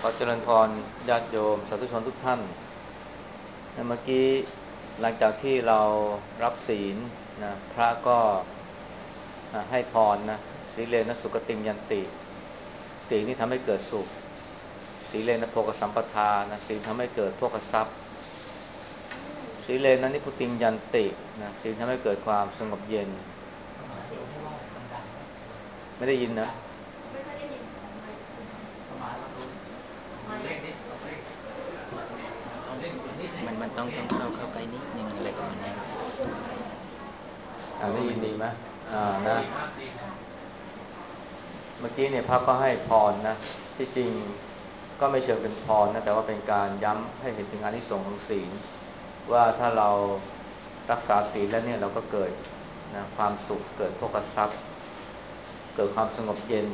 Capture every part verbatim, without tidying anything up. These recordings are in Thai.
ขอเจริญพรญาติโยมสาธุชนทุกท่านเมื่อกี้หลังจากที่เรารับศีลนะพระก็ให้พรนะสีเลนะสุขติงยันติศีลที่ทำให้เกิดสุขสีเลนะโภคสัมปทานะศีลทำให้เกิดโภคทรัพย์สีเลนะนิพุติงยันตินะศีลทำให้เกิดความสงบเย็นเสียงที่ว่ามันดังไหมไม่ได้ยินนะไม่ค่อยได้ยินไมค์คุณสมานเราดูดูเลขนิดลองเลขลองเลขเสียงนิดนึงมันมันต้องต้องเข้าเข้าใกล้นิดนึงอะไรประมาณนี้ครับอ่าได้ยินดีไหมอ่านะดีครับดีครับเมื่อกี้เนี่ยพระก็ให้พรนะที่จริงก็ไม่เชิงเป็นพรนะแต่ว่าเป็นการย้ำให้เห็นถึงอานิสงส์ของศีลว่าถ้าเรารักษาศีลแล้วเนี่ยเราก็เกิดนะความสุขเกิดโภคทรัพย์เกิดความสงบเย็น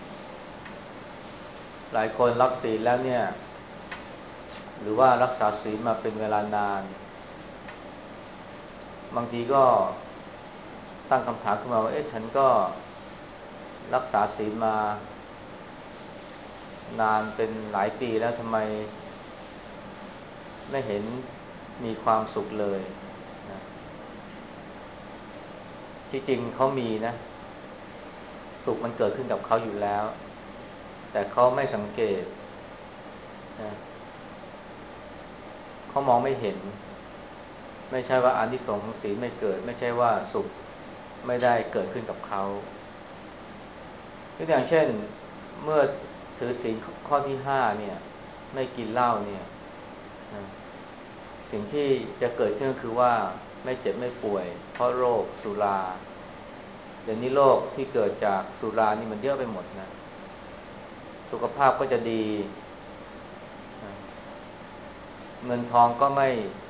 หลายคนรับศีลแล้วเนี่ยหรือว่ารักษาศีลมาเป็นเวลานานบางทีก็ตั้งคำถามขึ้นมาว่าเอ๊ะฉันก็รักษาศีลมานานเป็นหลายปีแล้วทำไมไม่เห็นมีความสุขเลยนะที่จริงเขามีนะสุขมันเกิดขึ้นกับเขาอยู่แล้วแต่เขาไม่สังเกตนะเขามองไม่เห็นไม่ใช่ว่าอานิสงส์ของศีลไม่เกิดไม่ใช่ว่าสุขไม่ได้เกิดขึ้นกับเขาตัวอย่างเช่นเมื่อถือศีลข้อที่ห้าเนี่ยไม่กินเหล้าเนี่ยนะสิ่งที่จะเกิดขึ้นก็คือว่าไม่เจ็บไม่ป่วยเพราะโรคสุราเดี๋ยวนี้โรคที่เกิดจากสุรานี่มันเยอะไปหมดนะสุขภาพก็จะดีนะเงินทองก็ไม่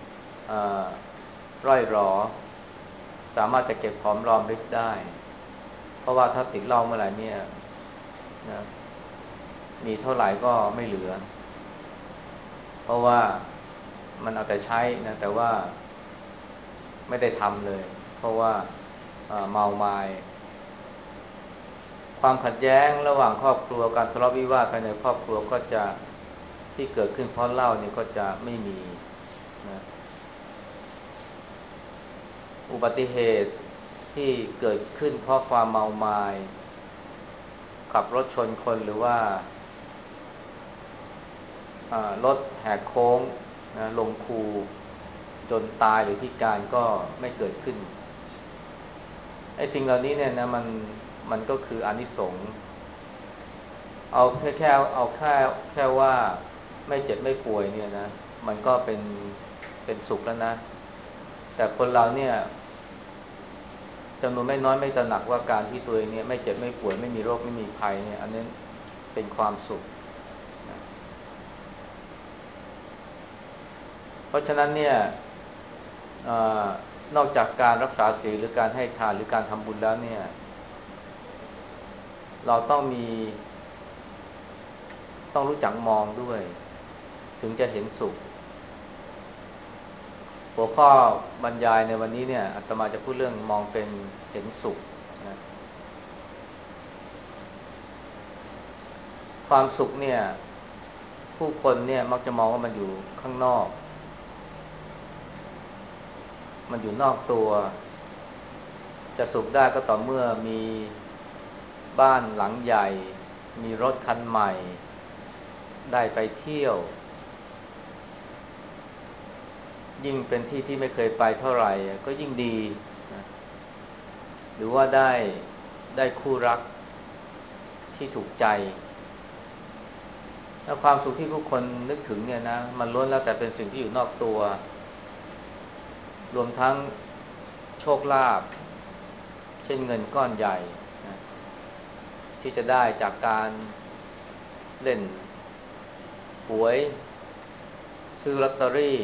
ร่อยหรอสามารถจะเก็บหอมรอมริบได้เพราะว่าถ้าติดเหล้าเมื่อไหร่เนี่ยนะมีเท่าไหร่ก็ไม่เหลือเพราะว่ามันเอาแต่ใช้นะแต่ว่าไม่ได้ทำเลยเพราะว่าเมาไมา้ความขัดแย้งระหว่างครอบครัวการทะเลาะวิวาทภายในครอบครัวก็จะที่เกิดขึ้นเพราะเหล้านี่ก็จะไม่มีนะอุบัติเหตุที่เกิดขึ้นเพราะความเมาไมา้ขับรถชนคนหรือว่ารถแหกโค้งนะลงคูจนตายหรือพิการก็ไม่เกิดขึ้นไอ้สิ่งเหล่านี้เนี่ยนะมันมันก็คืออานิสงส์เอาแค่แค่เอาแค่แค่ว่าไม่เจ็บไม่ป่วยเนี่ยนะมันก็เป็นเป็นสุขแล้วนะแต่คนเราเนี่ยจำนวนไม่น้อยไม่ตระหนักว่าการที่ตัวเองเนี่ยไม่เจ็บไม่ป่วยไม่มีโรคไม่มีภัยเนี่ยอันนี้เป็นความสุขนะเพราะฉะนั้นเนี่ยนอกจากการรักษาศีลหรือการให้ทานหรือการทำบุญแล้วเนี่ยเราต้องมีต้องรู้จักมองด้วยถึงจะเห็นสุขหัวข้อบรรยายในวันนี้เนี่ยอาตมาจะพูดเรื่องมองเป็นเห็นสุขนะความสุขเนี่ยผู้คนเนี่ยมักจะมองว่ามันอยู่ข้างนอกมันอยู่นอกตัวจะสุขได้ก็ต่อเมื่อมีบ้านหลังใหญ่มีรถคันใหม่ได้ไปเที่ยวยิ่งเป็นที่ที่ไม่เคยไปเท่าไหร่ก็ยิ่งดีนะหรือว่าได้ได้คู่รักที่ถูกใจแล้วความสุขที่ผู้คนนึกถึงเนี่ยนะมันล้วนแล้วแต่เป็นสิ่งที่อยู่นอกตัวรวมทั้งโชคลาภเช่นเงินก้อนใหญ่นะที่จะได้จากการเล่นหวยซื้อลอตเตอรี่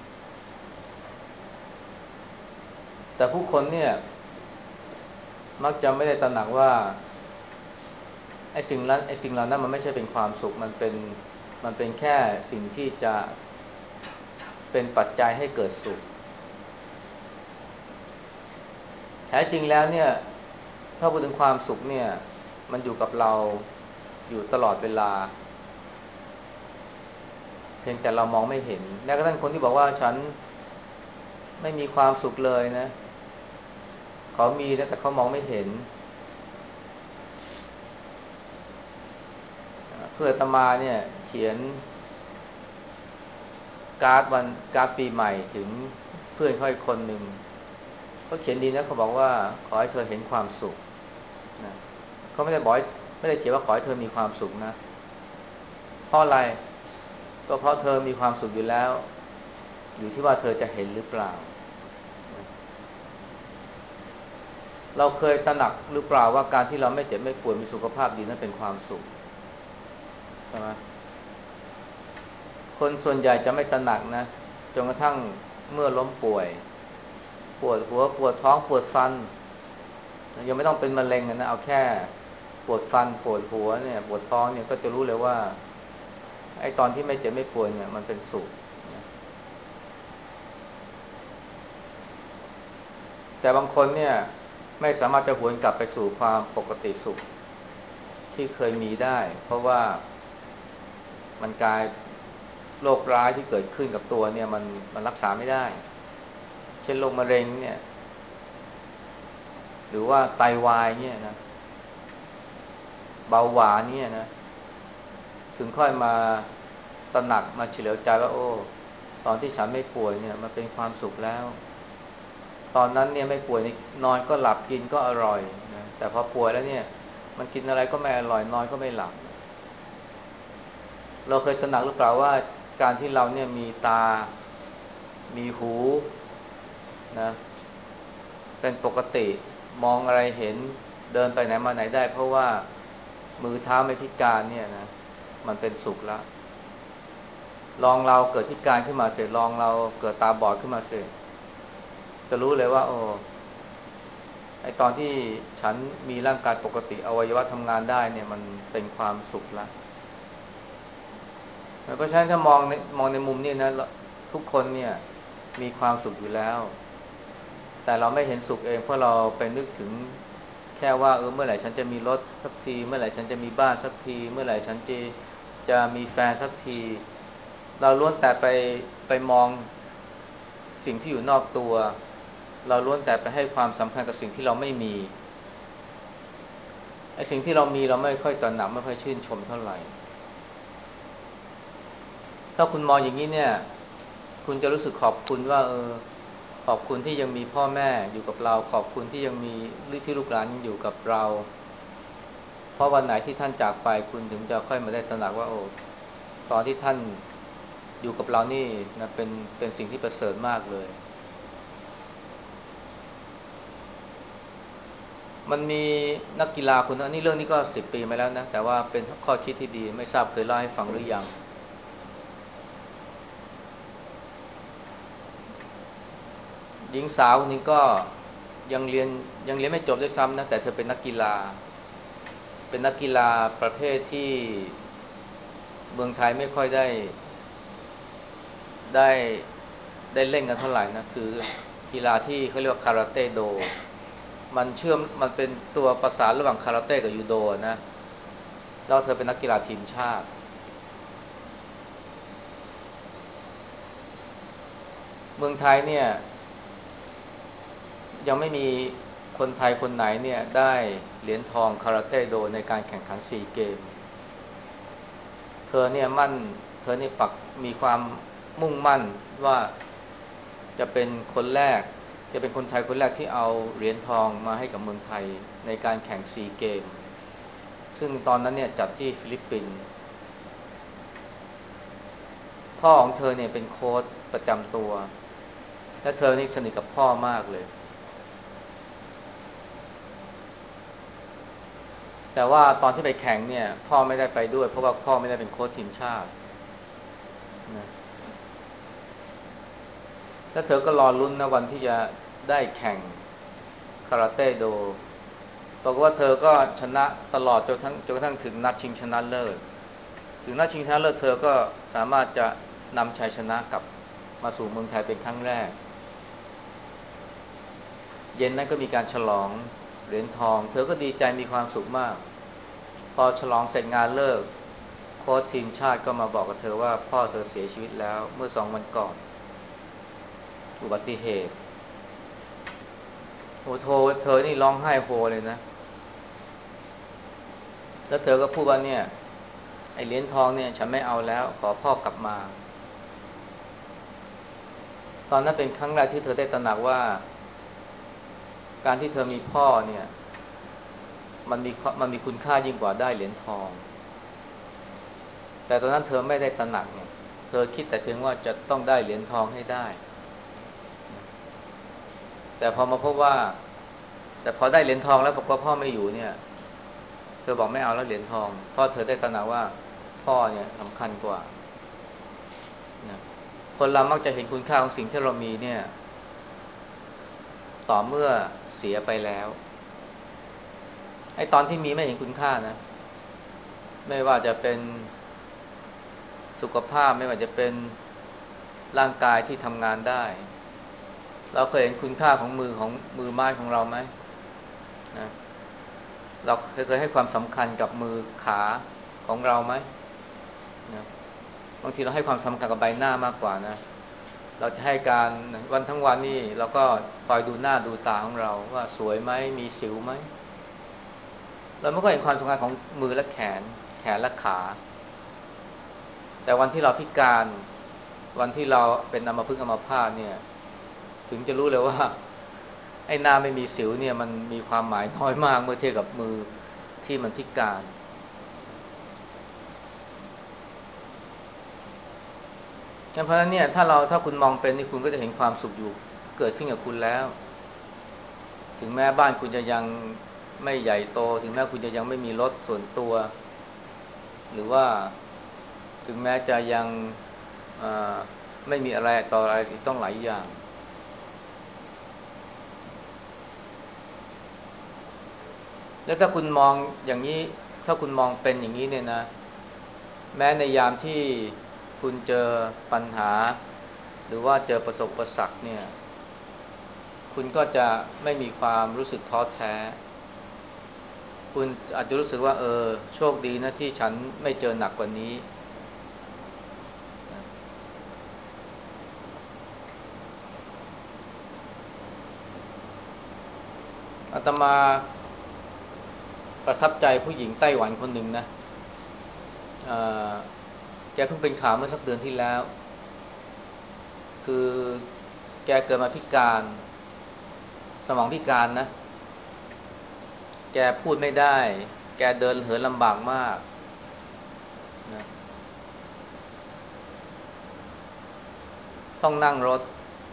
แต่ผู้คนเนี่ยมักจะไม่ได้ตระหนักว่าไอ้สิ่งนั้นไอ้สิ่งเหล่านั้นมันไม่ใช่เป็นความสุขมันเป็นมันเป็นแค่สิ่งที่จะเป็นปัจจัยให้เกิดสุขแท้จริงแล้วเนี่ยถ้าพูดถึงความสุขเนี่ยมันอยู่กับเราอยู่ตลอดเวลาเพียงแต่เรามองไม่เห็นแม้กระทั่งคนที่บอกว่าฉันไม่มีความสุขเลยนะเขามีนะแต่เขามองไม่เห็นเพื่ออาตมาเนี่ยเขียนการ์ดวันการ์ดปีใหม่ถึงเพื่อนเขาอีกคนหนึ่งเขาเขียนดีนะเขาบอกว่าขอให้เธอเห็นความสุขนะเขาไม่ได้บอกไม่ได้เขียนว่าขอให้เธอมีความสุขนะเพราะอะไรก็เพราะเธอมีความสุขอยู่แล้วอยู่ที่ว่าเธอจะเห็นหรือเปล่าเราเคยตระหนักหรือเปล่าว่าการที่เราไม่เจ็บไม่ป่วยมีสุขภาพดีนั้นเป็นความสุขใช่ไหมคนส่วนใหญ่จะไม่ตระหนักนะจนกระทั่งเมื่อล้มป่วยปวดหัวปวดท้องปวดฟันยังไม่ต้องเป็นมะเร็งนะเอาแค่ปวดฟันปวดหัวเนี่ยปวดท้องเนี่ยก็จะรู้เลยว่าไอ้ตอนที่ไม่เจ็บไม่ป่วยเนี่ยมันเป็นสุขแต่บางคนเนี่ยไม่สามารถจะหวนกลับไปสู่ความปกติสุขที่เคยมีได้เพราะว่ามันกลายโรคร้ายที่เกิดขึ้นกับตัวเนี่ยมันมันรักษาไม่ได้เช่นโรคมะเร็งเนี่ยหรือว่าไตวายเนี่ยนะเบาหวานเนี่ยนะถึงค่อยมาตระหนักมาเฉลียวใจว่าโอ้ตอนที่ฉันไม่ป่วยเนี่ยมันเป็นความสุขแล้วตอนนั้นเนี่ยไม่ป่วยนอนก็หลับกินก็อร่อยนะแต่พอป่วยแล้วเนี่ยมันกินอะไรก็ไม่อร่อยนอนก็ไม่หลับเราเคยตระหนักหรือเปล่าว่าการที่เราเนี่ยมีตา มีหูนะเป็นปกติมองอะไรเห็นเดินไปไหนมาไหนได้เพราะว่ามือเท้าไม่พิการเนี่ยนะมันเป็นสุขแล้วลองเราเกิดพิการขึ้นมาเสร็จลองเราเกิดตาบอดขึ้นมาเสร็จจะรู้เลยว่าโอ้ไอตอนที่ฉันมีร่างกายปกติอวัยวะทำงานได้เนี่ยมันเป็นความสุขแล้วเพราะฉะนั้นถ้ามองในมองในมุมนี้นะทุกคนเนี่ยมีความสุขอยู่แล้วแต่เราไม่เห็นสุขเองเพราะเราไปนึกถึงแค่ว่าเออเมื่อไหร่ฉันจะมีรถสักทีเมื่อไหร่ฉันจะมีบ้านสักทีเมื่อไหร่ฉันจะจะมีแฟนสักทีเราล้วนแต่ไปไปมองสิ่งที่อยู่นอกตัวเราล้วนแต่ไปให้ความสำคัญกับสิ่งที่เราไม่มีไอ้สิ่งที่เรามีเราไม่ค่อยตระหนักไม่ค่อยชื่นชมเท่าไหร่ถ้าคุณมองอย่างนี้เนี่ยคุณจะรู้สึกขอบคุณว่าเออขอบคุณที่ยังมีพ่อแม่อยู่กับเราขอบคุณที่ยังมีที่ลูกหลานยังอยู่กับเราเพราะวันไหนที่ท่านจากไปคุณถึงจะค่อยมาได้ตระหนักว่าโอ้ตอนที่ท่านอยู่กับเรานี่นะเป็นเป็นสิ่งที่ประเสริฐมากเลยมันมีนักกีฬาคนนึงนี่เรื่องนี้ก็สิบปีมาแล้วนะแต่ว่าเป็นข้อคิดที่ดีไม่ทราบเคยเล่าให้ฟังหรือยังหญิงสาวคนนี้ก็ยังเรียนยังเรียนไม่จบด้วยซ้ำนะแต่เธอเป็นนักกีฬาเป็นนักกีฬาประเภทที่เมืองไทยไม่ค่อยได้ได้ได้เล่นกันเท่าไหร่นะคือกีฬาที่เขาเรียกว่าคาราเต้โดมันเชื่อมมันเป็นตัวประสานระหว่างคาราเต้กับยูโดนะแล้วเธอเป็นนักกีฬาทีมชาติเมืองไทยเนี่ยยังไม่มีคนไทยคนไหนเนี่ยได้เหรียญทองคาราเต้โดในการแข่งขันซีเกมเธอเนี่ยมั่นเธอนี่ปักมีความมุ่งมั่นว่าจะเป็นคนแรกจะเป็นคนไทยคนแรกที่เอาเหรียญทองมาให้กับเมืองไทยในการแข่งซีเกมซึ่งตอนนั้นเนี่ยจัดที่ฟิลิปปินส์พ่อของเธอเนี่ยเป็นโค้ชประจำตัวและเธอนี่สนิทกับพ่อมากเลยแต่ว่าตอนที่ไปแข่งเนี่ยพ่อไม่ได้ไปด้วยเพราะว่าพ่อไม่ได้เป็นโค้ชทีมชาตินะแล้วเธอก็รอลุ้นนะวันที่จะได้แข่งคาราเต้โดบอกว่าเธอก็ชนะตลอดจนทั้งจนกระทั่งถึงนัดชิงชนะเลิศถึงนัดชิงชนะเลิศเธอก็สามารถจะนำชัยชนะกลับมาสู่เมืองไทยเป็นครั้งแรกเย็นนั้นก็มีการฉลองเหรียญทองเธอก็ดีใจมีความสุขมากพอฉลองเสร็จงานเลิกโค้ชทีมชาติก็มาบอกกับเธอว่าพ่อเธอเสียชีวิตแล้วเมื่อสองวันก่อนอุบัติเหตุโอ้โธเธอนี่ร้องไห้โฮเลยนะแล้วเธอก็พูดว่าเนี่ยไอ้เหรียญทองเนี่ยฉันไม่เอาแล้วขอพ่อกลับมาตอนนั้นเป็นครั้งแรกที่เธอได้ตระหนักว่าการที่เธอมีพ่อเนี่ยมันมีมันมีคุณค่ายิ่งกว่าได้เหรียญทองแต่ตอนนั้นเธอไม่ได้ตระหนักเนี่ยเธอคิดแต่เพียงว่าจะต้องได้เหรียญทองให้ได้แต่พอมาพบว่าแต่พอได้เหรียญทองแล้วบอกว่าพ่อไม่อยู่เนี่ยเธอบอกไม่เอาแล้วเหรียญทองเพราะเธอได้ตระหนักว่าพ่อเนี่ยสำคัญกว่านะคนเรามักจะเห็นคุณค่าของสิ่งที่เรามีเนี่ยต่อเมื่อเสียไปแล้วไอ้ตอนที่มีไม่เห็นคุณค่านะไม่ว่าจะเป็นสุขภาพไม่ว่าจะเป็นร่างกายที่ทำงานได้เราเคยเห็นคุณค่าของมือของมือไม้ของเราไหมนะเราเคยให้ความสำคัญกับมือขาของเราไหมนะบางทีเราให้ความสำคัญกับใบหน้ามากกว่านะเราจะให้การวันทั้งวันนี่เราก็คอยดูหน้าดูตาของเราว่าสวยไหมมีสิวไหมเราไม่ค่อยเห็นความสำคัญของมือและแขนแขนและขาแต่วันที่เราพิการวันที่เราเป็นอัมพฤกษ์อัมพาตเนี่ยถึงจะรู้เลยว่าไอ้หน้าไม่มีสิวเนี่ยมันมีความหมายน้อยมากเมื่อเทียบกับมือที่มันพิการเพราะฉะนั้นเนี่ยถ้าเราถ้าคุณมองเป็นนี่คุณก็จะเห็นความสุขอยู่เกิดขึ้นกับคุณแล้วถึงแม้บ้านคุณจะยังไม่ใหญ่โตถึงแม้คุณจะยังไม่มีรถส่วนตัวหรือว่าถึงแม้จะยังไม่มีอะไรต่ออะไรต้องหลายอย่างแล้วถ้าคุณมองอย่างนี้ถ้าคุณมองเป็นอย่างนี้เนี่ยนะแม้ในยามที่คุณเจอปัญหาหรือว่าเจอประสบอุปสรรคเนี่ยคุณก็จะไม่มีความรู้สึกท้อแท้คุณอาจจะรู้สึกว่าเออโชคดีนะที่ฉันไม่เจอหนักกว่านี้อาตมาประทับใจผู้หญิงไต้หวันคนหนึ่งนะแกเพิ่งเป็นข่าวเมื่อสักเดือนที่แล้วคือแกเกิดมาพิการสมองพิการนะแกพูดไม่ได้แกเดินเหินลำบากมากนะต้องนั่งรถ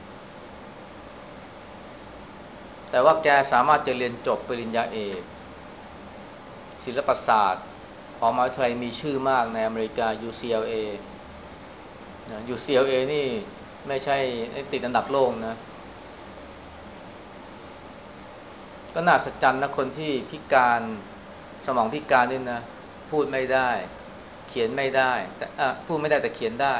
แต่ว่าแกสามารถจะเรียนจบปริญญาเอกศิลปศาสตร์ของมหาวิทยาลัยมีชื่อมากในอเมริกา ยู ซี แอล เอ นะ ยู ซี แอล เอ นี่ไม่ใช่ติดอันดับโลกนะก็น่าสัศจรรย์นะคนที่พิการสมองพิการนี่นะพูดไม่ได้เขียนไม่ได้แต่พูดไม่ได้แต่เขียนได้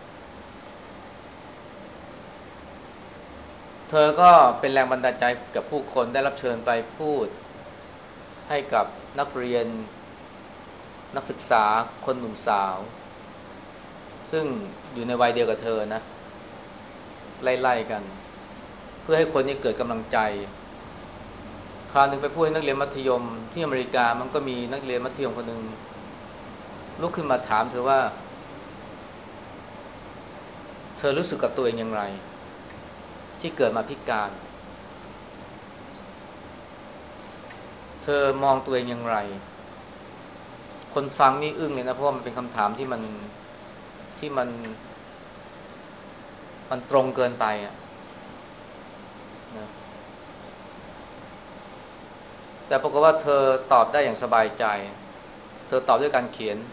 เธอก็เป็นแรงบันดาลใจกับผู้คนได้รับเชิญไปพูดให้กับนักเรียนนักศึกษาคนหนุ่มสาวซึ่งอยู่ในวัยเดียวกับเธอนะไล่ๆกันเพื่อให้คนนี้เกิดกำลังใจคราวหนึ่งไปพูดให้นักเรียนมัธยมที่อเมริกามันก็มีนักเรียนมัธยมคนหนึ่งลุกขึ้นมาถามเธอว่าเธอรู้สึกกับตัวเองอย่างไรที่เกิดมาพิการเธอมองตัวเองอย่างไรคนฟังนี่อึ้งเลยนะเพราะว่ามันเป็นคำถามที่มันที่มันมันตรงเกินไปอ่ะนะแต่ปรากฏว่าเธอตอบได้อย่างสบายใจเธอตอบด้วยการเขียน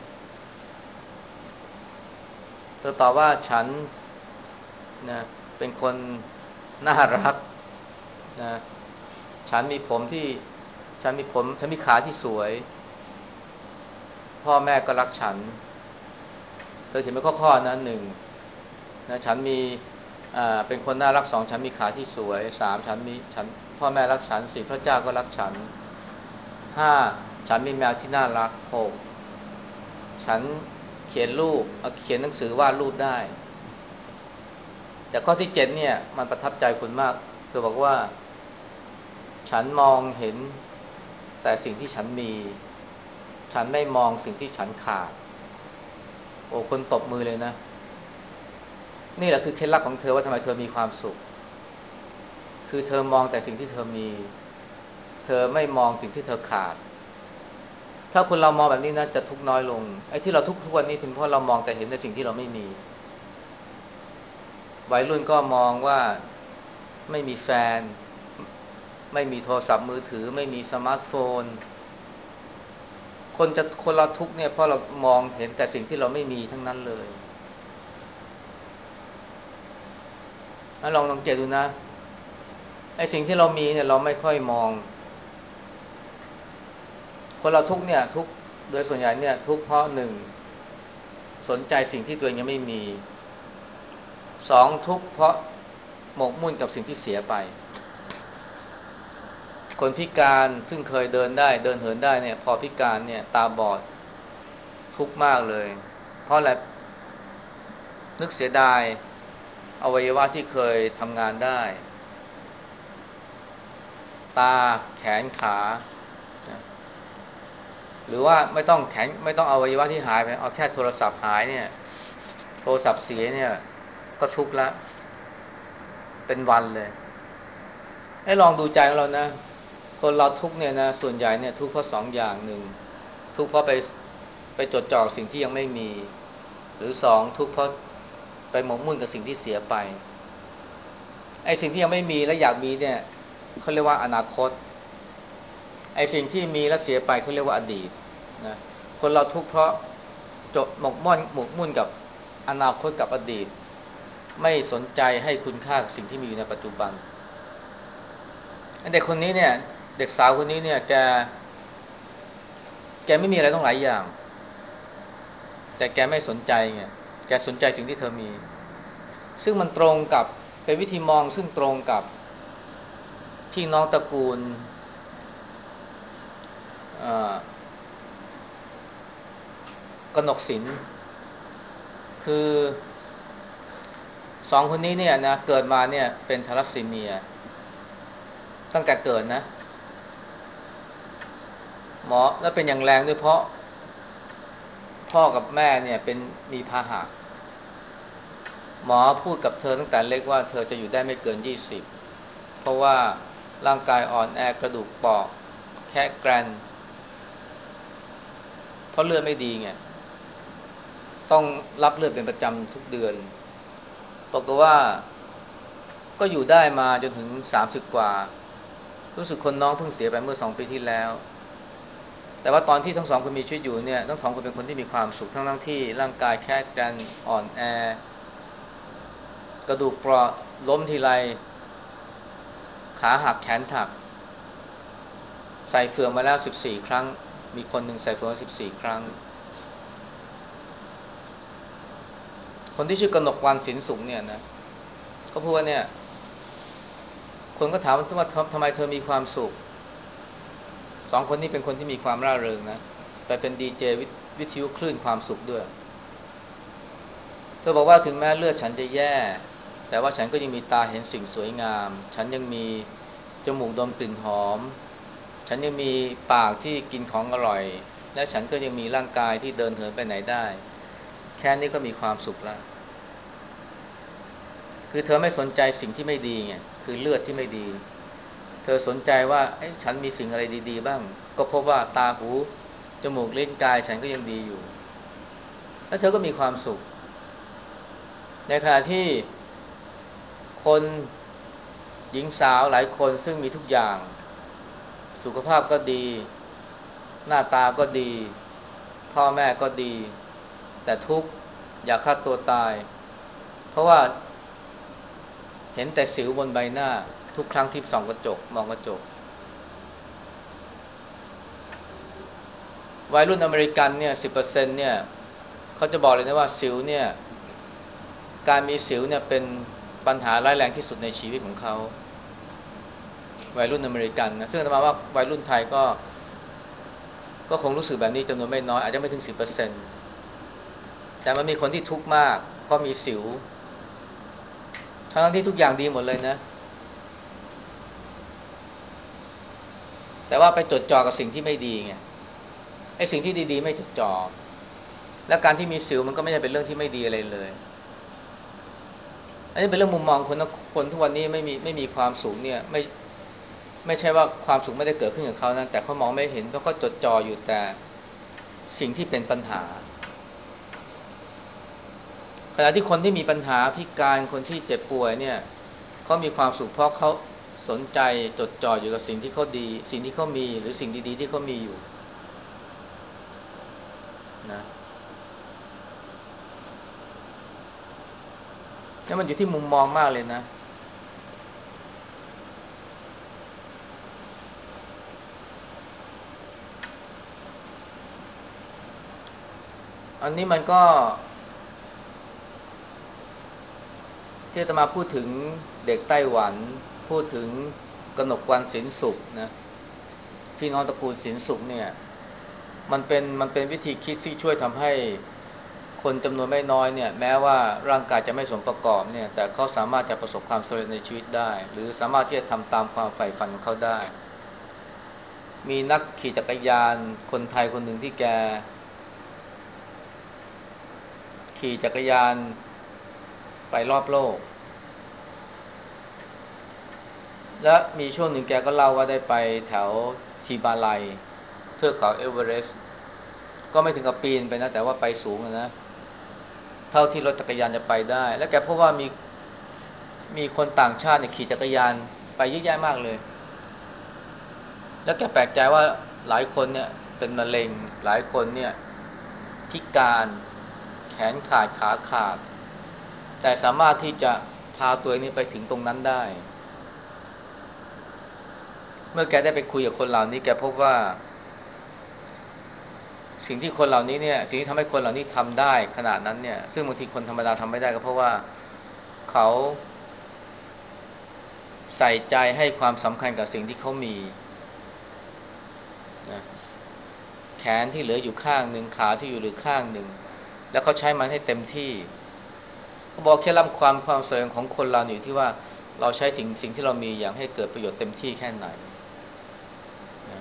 เธอตอบว่าฉันนะเป็นคนน่ารักนะฉันมีผมที่ฉันมีผมฉันมีขาที่สวยพ่อแม่ก็รักฉันเธอเขียนเป็นข้อๆนะหนึ่งนะฉันมีอ่าเป็นคนน่ารักสองฉันมีขาที่สวยสามฉันมีฉันพ่อแม่รักฉันสี่พระเจ้าก็รักฉันห้าฉันมีแมวที่น่ารักหกฉันเขียนรูปเขียนหนังสือวาดรูปได้แต่ข้อที่เจ็ดเนี่ยมันประทับใจคุณมากเธอบอกว่าฉันมองเห็นแต่สิ่งที่ฉันมีฉันไม่มองสิ่งที่ฉันขาดโอ้คนตบมือเลยนะนี่แหละคือเคล็ดลับของเธอว่าทำไมเธอมีความสุขคือเธอมองแต่สิ่งที่เธอมีเธอไม่มองสิ่งที่เธอขาดถ้าคนเรามองแบบนี้นะจะทุกข์น้อยลงไอ้ที่เราทุกทุกวันนี้เป็นเพราะเรามองแต่เห็นในสิ่งที่เราไม่มีวัยรุ่นก็มองว่าไม่มีแฟนไม่มีโทรศัพท์มือถือไม่มีสมาร์ทโฟนคนจะคนเราทุกข์เนี่ยเพราะเรามองเห็นแต่สิ่งที่เราไม่มีทั้งนั้นเลยลองสังเกตดูนะไอ้สิ่งที่เรามีเนี่ยเราไม่ค่อยมองคนเราทุกเนี่ยทุกโดยส่วนใหญ่เนี่ยทุกเพราะหนึ่งสนใจสิ่งที่ตัวเองยังไม่มีสองทุกเพราะหมกมุ่นกับสิ่งที่เสียไปคนพิการซึ่งเคยเดินได้เดินเหินได้เนี่ยพอพิการเนี่ยตาบอดทุกข์มากเลยเพราะอะไรนึกเสียดายอวัยวะที่เคยทำงานได้ตาแขนขาหรือว่าไม่ต้องแขนไม่ต้องอวัยวะที่หายไปเอาแค่โทรศัพท์หายเนี่ยโทรศัพท์เสียเนี่ยก็ทุกข์ละเป็นวันเลยให้ลองดูใจของเรานะคนเราทุกข์เนี่ยนะส่วนใหญ่เนี่ยทุกข์เพราะสองอย่างหนึ่งทุกข์เพราะไปไปจดจ่อสิ่งที่ยังไม่มีหรือสองทุกข์เพราะไปหมกมุ่นกับสิ่งที่เสียไปไอ้สิ่งที่ยังไม่มีและอยากมีเนี่ยเขาเรียกว่าอนาคตไอ้สิ่งที่มีและเสียไปเขาเรียกว่าอดีตนะคนเราทุกข์เพราะจดหมกมุ่นหมกมุ่นกับอนาคตกับอดีตไม่สนใจให้คุณค่ากับสิ่งที่มีอยู่ในปัจจุบันเด็กคนนี้เนี่ยเด็กสาวคนนี้เนี่ยแกแกไม่มีอะไรต้องหลายอย่างแต่แกไม่สนใจไงแกสนใจสิ่งที่เธอมีซึ่งมันตรงกับเป็นวิธีมองซึ่งตรงกับพี่น้องตระกูลกนกสินคือสองคนนี้เนี่ยนะเกิดมาเนี่ยเป็นทาลัสซีเมียตั้งแต่เกิดนะหมอแล้วเป็นอย่างแรงด้วยเพราะพ่อกับแม่เนี่ยเป็นมีพาหะหมอพูดกับเธอตั้งแต่เล็กว่าเธอจะอยู่ได้ไม่เกินยี่สิบเพราะว่าร่างกายอ่อนแอกระดูกเปราะแค่แกรนเพราะเลือดไม่ดีไงต้องรับเลือดเป็นประจำทุกเดือนบอกว่าก็อยู่ได้มาจนถึงสามสิบกว่ารู้สึกคนน้องเพิ่งเสียไปเมื่อสองปีที่แล้วแต่ว่าตอนที่ทั้งสองคนมีชีวิตอยู่เนี่ยทั้งสองคนเป็นคนที่มีความสุขทั้งทั้งที่ร่างกายแค่แกรนอ่อนแอกระดูกเปราะล้มทีไรขาหักแขนหักใส่เฟืองมาแล้วสิบสี่ครั้งมีคนหนึ่งใส่เฟืองมาสิบสี่ครั้งคนที่ชื่อกนกวรรณสินสุขเนี่ยนะก็พูดว่าเนี่ยคนก็ถามว่าทำไมเธอมีความสุขสองคนนี้เป็นคนที่มีความร่าเริงนะแต่เป็นดีเจวิทยุคลื่นความสุขด้วยเธอบอกว่าถึงแม้เลือดฉันจะแย่แต่ว่าฉันก็ยังมีตาเห็นสิ่งสวยงามฉันยังมีจมูกดมกลิ่นหอมฉันยังมีปากที่กินของอร่อยและฉันก็ยังมีร่างกายที่เดินเหินไปไหนได้แค่นี้ก็มีความสุขแล้วคือเธอไม่สนใจสิ่งที่ไม่ดีไงคือเลือดที่ไม่ดีเธอสนใจว่าเอ๊ะฉันมีสิ่งอะไรดีๆบ้างก็พบว่าตาหูจมูกลิ้นกายฉันก็ยังดีอยู่แล้วเธอก็มีความสุขในขณะที่คนหญิงสาวหลายคนซึ่งมีทุกอย่างสุขภาพก็ดีหน้าตาก็ดีพ่อแม่ก็ดีแต่ทุกข์อยากฆ่าตัวตายเพราะว่าเห็นแต่สิวบนใบหน้าทุกครั้งที่ส่องกระจกมองกระจกวัยรุ่นอเมริกันเนี่ยสิบเปอร์เซ็นต์เนี่ยเขาจะบอกเลยนะว่าสิวเนี่ยการมีสิวเนี่ยเป็นปัญหาร้ายแรงที่สุดในชีวิตของเขาวัยรุ่นอเมริกันนะซึ่งอาตมาว่าวัยรุ่นไทยก็ก็คงรู้สึกแบบนี้จำนวนไม่น้อยอาจจะไม่ถึงสิบเปอร์เซ็นต์แต่มันมีคนที่ทุกข์มากเพราะมีสิวทั้งที่ทุกอย่างดีหมดเลยนะแต่ว่าไปจดจ่อกับสิ่งที่ไม่ดีไงไอ้สิ่งที่ดีๆไม่จดจ่อและการที่มีสิวมันก็ไม่ใช่เป็นเรื่องที่ไม่ดีอะไรเลยอันนี้เป็นเรื่องมุมมองคนนะคนทุกวันนี้ไม่มีไม่มีความสุขเนี่ยไม่ไม่ใช่ว่าความสุขไม่ได้เกิดขึ้นกับเขานะแต่เขามองไม่เห็นเพราะเขาจดจ่ออยู่แต่สิ่งที่เป็นปัญหาขณะที่คนที่มีปัญหาพิการคนที่เจ็บป่วยเนี่ยเขามีความสุขเพราะเขาสนใจจดจ่ออยู่กับสิ่งที่เขาดีสิ่งที่เขามีหรือสิ่งดีๆที่เขามีอยู่นะนี่มันอยู่ที่มุมมองมากเลยนะอันนี้มันก็ที่อาตมาพูดถึงเด็กไต้หวันพูดถึงกนกวรรณศิลป์สุขนะพี่น้องตระกูลศิลป์สุขเนี่ยมันเป็นมันเป็นวิธีคิดที่ช่วยทำให้คนจำนวนไม่น้อยเนี่ยแม้ว่าร่างกายจะไม่สมประกอบเนี่ยแต่เขาสามารถจะประสบความสำเร็จในชีวิตได้หรือสามารถที่จะทำตามความใฝ่ฝันของเขาได้มีนักขี่จักรยานคนไทยคนหนึ่งที่แกขี่จักรยานไปรอบโลกและมีช่วงหนึ่งแกก็เล่าว่าได้ไปแถวทิมาลัยเทือกเขาเอเวอเรสต์ก็ไม่ถึงกับปีนไปนะแต่ว่าไปสูงนะเท่าที่รถจักรยานจะไปได้แล้วแกพบว่ามีมีคนต่างชาติเนี่ยขี่จักรยานไปเยอะแยะมากเลยแล้วแกแปลกใจว่าหลายคนเนี่ยเป็นมะเร็งหลายคนเนี่ยพิการแขนขาดขาขาดแต่สามารถที่จะพาตัวเองนี้ไปถึงตรงนั้นได้เมื่อแกได้ไปคุยกับคนเหล่านี้แกพบว่าสิ่งที่คนเหล่านี้เนี่ยสิ่งที่ทำให้คนเหล่านี้ทำได้ขนาดนั้นเนี่ยซึ่งบางทีคนธรรมดาทำไม่ได้ก็เพราะว่าเขาใส่ใจให้ความสำคัญกับสิ่งที่เขามีนะแขนที่เหลืออยู่ข้างหนึ่งขาที่อยู่เหลือข้างหนึ่งแล้วเขาใช้มันให้เต็มที่เขาบอกแค่ล้ำความความสวยของคนเราอยู่ที่ว่าเราใช้ถึงสิ่งที่เรามีอย่างให้เกิดประโยชน์เต็มที่แค่ไหนนะ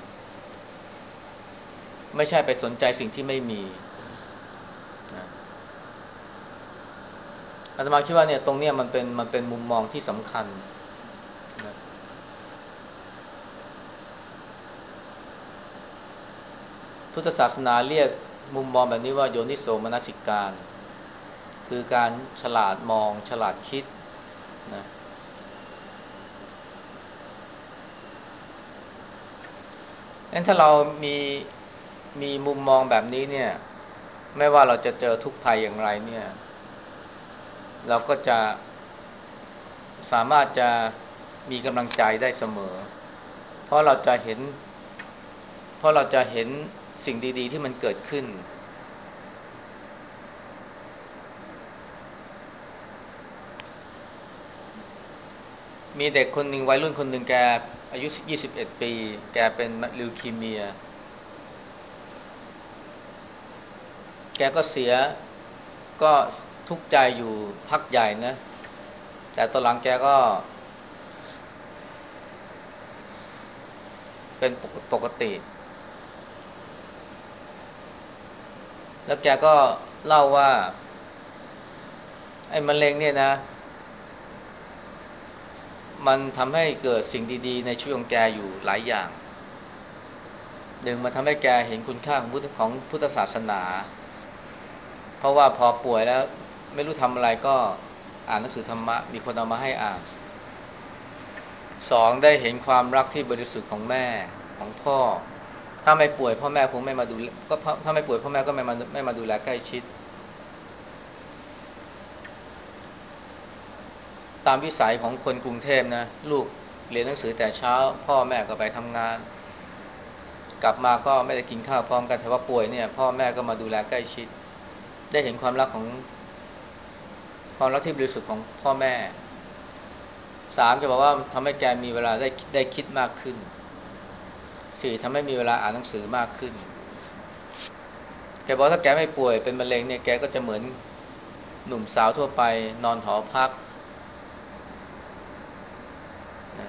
ไม่ใช่ไปสนใจสิ่งที่ไม่มีนะอาตมาคิดว่าเนี่ยตรงเนี้ยมันเป็นมันเป็นมุมมองที่สำคัญนะพุทธศาสนาเรียกมุมมองแบบนี้ว่าโยนิโสมนสิการคือการฉลาดมองฉลาดคิดนะงั้นถ้าเรามีมีมุมมองแบบนี้เนี่ยไม่ว่าเราจะเจอทุกข์ภัยอย่างไรเนี่ยเราก็จะสามารถจะมีกำลังใจได้เสมอเพราะเราจะเห็นเพราะเราจะเห็นสิ่งดีๆที่มันเกิดขึ้นมีเด็กคนหนึ่งวัยรุ่นคนหนึ่งแกอายุยี่สิบเอ็ดปีแกเป็นลิวคีเมียแกก็เสียก็ทุกข์ใจอยู่พักใหญ่นะแต่ตอนหลังแกก็เป็นปกติแล้วแกก็เล่าว่าไอ้มะเร็งเนี่ยนะมันทำให้เกิดสิ่งดีๆในชีวิตของแกอยู่หลายอย่างหนึ่งมันทำให้แกเห็นคุณค่าของพุทธของพุทธศาสนาเพราะว่าพอป่วยแล้วไม่รู้ทำอะไรก็อ่านหนังสือธรรมะมีคนเอามาให้อ่านสองได้เห็นความรักที่บริสุทธิ์ของแม่ของพ่อถ้าไม่ป่วยพ่อแม่คงไม่มาดูก็ถ้าไม่ป่วยพ่อแม่ก็ไม่มาไม่มาดูแลใกล้ชิดตามวิสัยของคนกรุงเทพนะลูกเรียนหนังสือแต่เช้าพ่อแม่ก็ไปทำงานกลับมาก็ไม่ได้กินข้าวพร้อมกันแต่ว่าป่วยเนี่ยพ่อแม่ก็มาดูแลใกล้ชิดได้เห็นความรักของความรักที่บริสุทธิ์ของพ่อแม่สามจะบอกว่าทำให้แกมีเวลาได้ได้คิดมากขึ้นสี่ทำให้มีเวลาอ่านหนังสือมากขึ้นแกบอกถ้าแกไม่ป่วยเป็นมะเร็งเนี่ยแกก็จะเหมือนหนุ่มสาวทั่วไปนอนหอพักนะ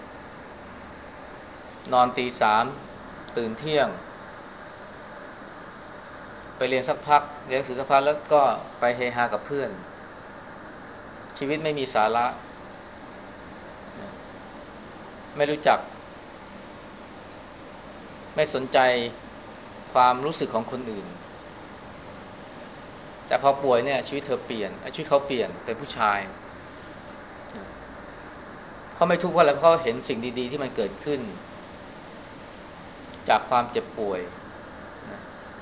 นอนตีสามตื่นเที่ยงไปเรียนสักพักเรียนหนังสือสักพักแล้วก็ไปเฮฮากับเพื่อนชีวิตไม่มีสาระนะไม่รู้จักไม่สนใจความรู้สึกของคนอื่นแต่พอป่วยเนี่ยชีวิตเธอเปลี่ยนชีวิตเขาเปลี่ยนเป็นผู้ชายเขาไม่ทุกข์เพราะอะไรเพราะเขาเห็นสิ่งดีๆที่มันเกิดขึ้นจากความเจ็บป่วยนะ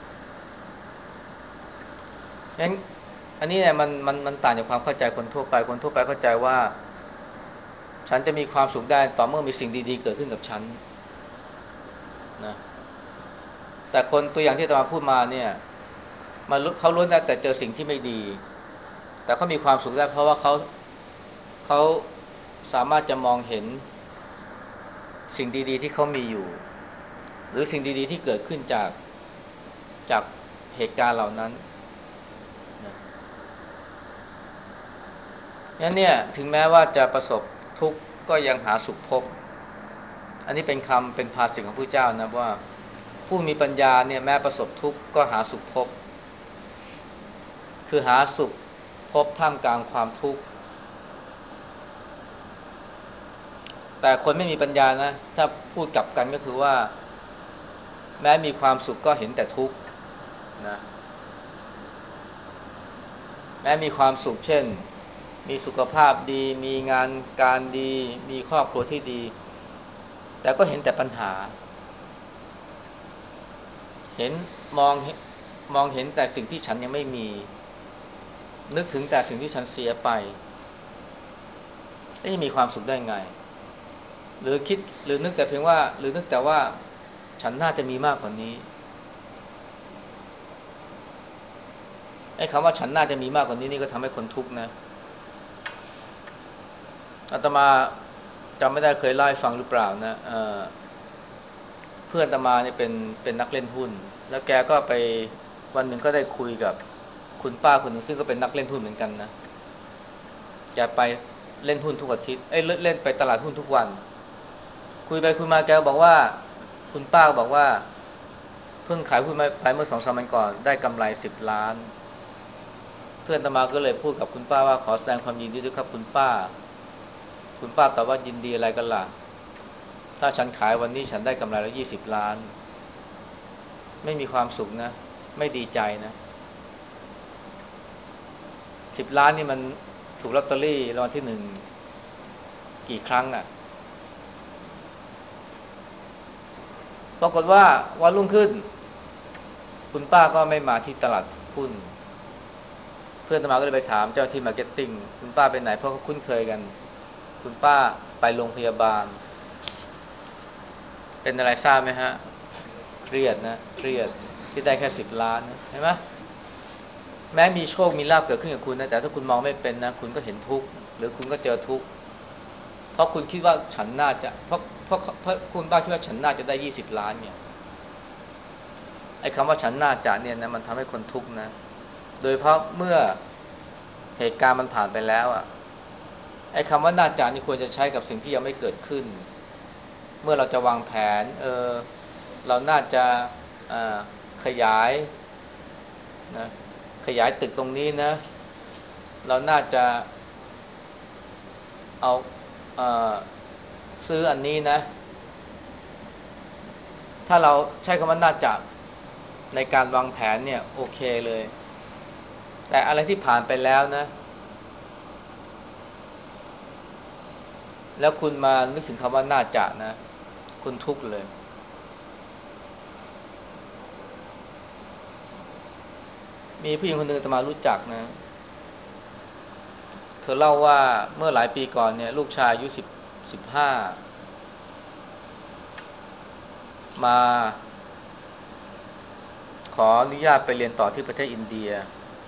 งั้นอันนี้เนี่ยมันมันมันต่างจากความเข้าใจคนทั่วไปคนทั่วไปเข้าใจว่าฉันจะมีความสุขได้ต่อเมื่อมีสิ่งดีๆเกิดขึ้นกับฉันนะแต่คนตัวอย่างที่อาตมาพูดมาเนี่ยมันเขาล้วนแต่เจอสิ่งที่ไม่ดีแต่เขามีความสุขได้เพราะว่าเขาเขาสามารถจะมองเห็นสิ่งดีๆที่เขามีอยู่หรือสิ่งดีๆที่เกิดขึ้นจากจากเหตุการณ์เหล่านั้นนะงั้นเนี่ยถึงแม้ว่าจะประสบทุกข์ก็ยังหาสุขพบอันนี้เป็นคำเป็นภาษิตของพระเจ้านะว่าผู้มีปัญญาเนี่ยแม้ประสบทุกข์ก็หาสุขพบคือหาสุขพบท่ามกลางความทุกข์แต่คนไม่มีปัญญานะถ้าพูดกลับกันก็คือว่าแม้มีความสุขก็เห็นแต่ทุกข์นะแม้มีความสุขเช่นมีสุขภาพดีมีงานการดีมีครอบครัวที่ดีแต่ก็เห็นแต่ปัญหาเห็นมองมองเห็นแต่สิ่งที่ฉันยังไม่มีนึกถึงแต่สิ่งที่ฉันเสียไปแล้วจะมีความสุขได้ไงหรือคิดหรือนึกแต่เพียงว่าหรือนึกแต่ว่าฉันน่าจะมีมากกว่านี้ไอ้คำว่าฉันน่าจะมีมากกว่านี้นี่ก็ทำให้คนทุกข์นะอาตมาจำไม่ได้เคยเล่าให้ฟังหรือเปล่านะ เอ่อ เพื่อนอาตมาเนี่ยเป็นเป็นนักเล่นหุ้นแล้วแกก็ไปวันหนึ่งก็ได้คุยกับคุณป้าคนหนึ่งซึ่งก็เป็นนักเล่นหุ้นเหมือนกันนะแกไปเล่นหุ้นทุกอาทิตย์เอ้ยเล่นไปตลาดหุ้นทุกวันคุยไปคุยมาแกบอกว่าคุณป้าบอกว่าเพิ่งขายหุ้นไปเมื่อสองสามวันก่อนได้กำไรสิบล้านเพื่อนอาตมาก็เลยพูดกับคุณป้าว่าขอแสดงความยินดีด้วยครับคุณป้าคุณป้าตอบว่ายินดีอะไรกันล่ะถ้าฉันขายวันนี้ฉันได้กำไรแล้วยี่สิบล้านไม่มีความสุขนะไม่ดีใจนะสิบล้านนี่มันถูกลอตเตอรี่รางวัลที่หนึ่งกี่ครั้งอ่ะปรากฏว่าวันรุ่งขึ้นคุณป้าก็ไม่มาที่ตลาดหุ้นเพื่อนอาตมาก็เลยไปถามเจ้าที่มาร์เก็ตติ้งคุณป้าไปไหนเพราะเขาคุ้นเคยกันคุณป้าไปโรงพยาบาลเป็นอะไรทราบไหมฮะเครียดนะเครียดที่ได้แค่สิบล้านนะเห็นไหมแม้มีโชคมีลาภเกิดขึ้นกับคุณนะแต่ถ้าคุณมองไม่เป็นนะคุณก็เห็นทุกข์หรือคุณก็เจอทุกข์เพราะคุณคิดว่าฉันน่าจะเพราะเพราะเพราะคุณป้าคิดว่าฉันน่าจะได้ยี่สิบล้านเนี่ยไอ้คำว่าฉันน่าจะเนี่ยนะมันทำให้คนทุกข์นะโดยเพราะเมื่อเหตุการณ์มันผ่านไปแล้วอ่ะไอ้คำว่าน่าจะนี่ควรจะใช้กับสิ่งที่ยังไม่เกิดขึ้นเมื่อเราจะวางแผนเออเราน่าจะขยายนะขยายตึกตรงนี้นะเราน่าจะเอาเอ่อซื้ออันนี้นะถ้าเราใช้คำว่าน่าจะในการวางแผนเนี่ยโอเคเลยแต่อะไรที่ผ่านไปแล้วนะแล้วคุณมานึกถึงคำว่าน่าจะนะคุณทุกข์เลยมีผู้หญิงคนหนึ่งอาตมารู้จักนะเธอเล่าว่าเมื่อหลายปีก่อนเนี่ยลูกชายอายุสิบสิบห้ามาขออนุญาตไปเรียนต่อที่ประเทศอินเดีย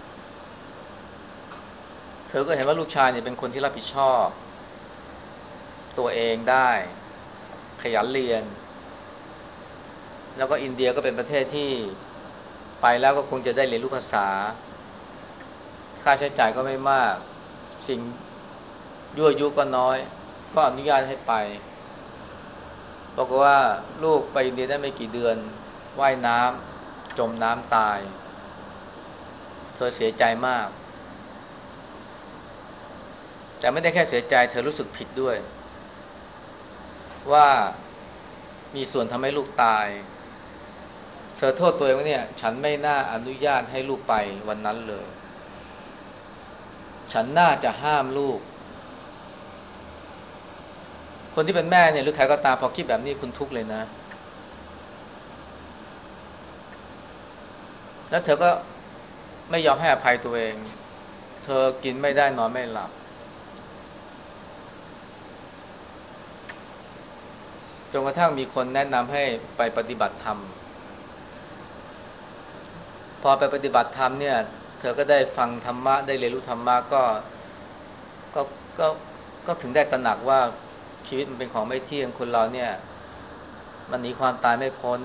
เธอก็เห็นว่าลูกชายเนี่ยเป็นคนที่รับผิดชอบตัวเองได้ขยันเรียนแล้วก็อินเดียก็เป็นประเทศที่ไปแล้วก็คงจะได้เรียนรู้ภาษาค่าใช้จ่ายก็ไม่มากสิ่งยั่วยุก็น้อยก็อนุญาตให้ไปบอกว่าลูกไปอินเดียได้ไม่กี่เดือนว่ายน้ำจมน้ำตายเธอเสียใจมากแต่ไม่ได้แค่เสียใจเธอรู้สึกผิดด้วยว่ามีส่วนทำให้ลูกตายเธอโทษตัวเองว่าเนี่ยฉันไม่น่าอนุญาตให้ลูกไปวันนั้นเลยฉันน่าจะห้ามลูกคนที่เป็นแม่เนี่ยหรือใครก็ตามพอคิดแบบนี้คุณทุกข์เลยนะแล้วเธอก็ไม่ยอมให้อภัยตัวเองเธอกินไม่ได้นอนไม่หลับจนกระทั่งมีคนแนะนำให้ไปปฏิบัติธรรมพอไปปฏิบัติธรรมเนี่ยเธอก็ได้ฟังธรรมะได้เรียนรู้ธรรมะก็ก็ก็ก็ถึงได้ตระหนักว่าชีวิตมันเป็นของไม่เที่ยงคนเราเนี่ยมันหนีความตายไม่พ้น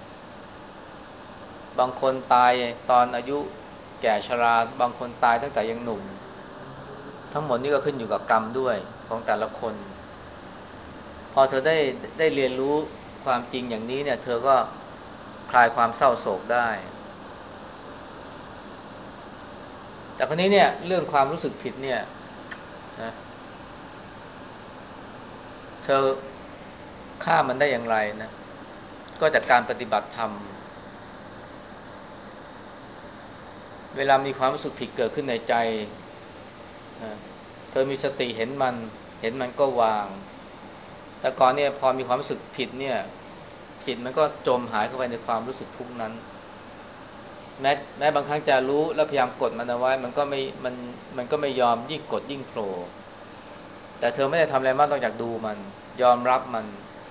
บางคนตายตอนอายุแก่ชราบางคนตายตั้งแต่ยังหนุ่มทั้งหมดนี้ก็ขึ้นอยู่กับกรรมด้วยของแต่ละคนพอเธอได้ได้เรียนรู้ความจริงอย่างนี้เนี่ยเธอก็คลายความเศร้าโศกได้แต่คราวนี้เนี่ยเรื่องความรู้สึกผิดเนี่ยนะเธอฆ่ามันได้อย่างไรนะก็จากการปฏิบัติธรรมเวลามีความรู้สึกผิดเกิดขึ้นในใจนะเธอมีสติเห็นมันเห็นมันก็วางแต่ก่อนเนี่ยพอมีความรู้สึกผิดเนี่ยจิตมันก็จมหายเข้าไปในความรู้สึกทุกข์นั้นแม้แม้บางครั้งจะรู้แล้วพยายามกดมันเอาไว้มันก็ไม่มันมันก็ไม่ยอมยิ่งกดยิ่งโผล่แต่เธอไม่ได้ทำอะไรมากนอกจากดูมันยอมรับมัน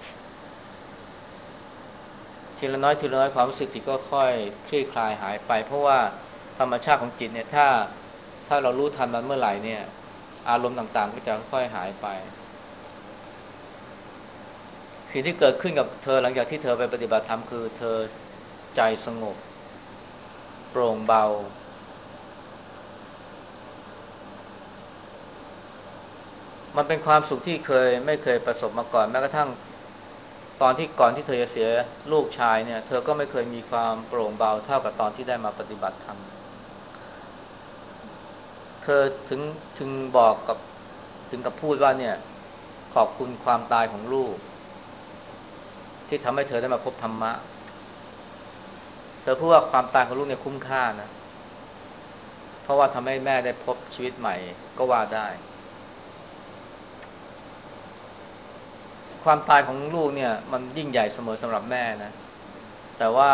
ทีละน้อยทีละน้อยความรู้สึกผิดก็ค่อยคลี่คลายหายไปเพราะว่าธรรมชาติของจิตเนี่ยถ้าถ้าเรารู้ทันมันเมื่อไหร่เนี่ยอารมณ์ต่างๆก็จะค่อยหายไปสิ่งที่เกิดขึ้นกับเธอหลังจากที่เธอไปปฏิบัติธรรมคือเธอใจสงบโปร่งเบามันเป็นความสุขที่เคยไม่เคยประสบมาก่อนแม้กระทั่งตอนที่ก่อนที่เธอจะเสียลูกชายเนี่ยเธอก็ไม่เคยมีความโปร่งเบาเท่ากับตอนที่ได้มาปฏิบัติธรรมเธอถึงถึงบอกกับถึงกับพูดว่าเนี่ยขอบคุณความตายของลูกที่ทำให้เธอได้มาพบธรรมะเธอพูดว่าความตายของลูกเนี่ยคุ้มค่านะเพราะว่าทำให้แม่ได้พบชีวิตใหม่ก็ว่าได้ความตายของลูกเนี่ยมันยิ่งใหญ่เสมอสำหรับแม่นะแต่ว่า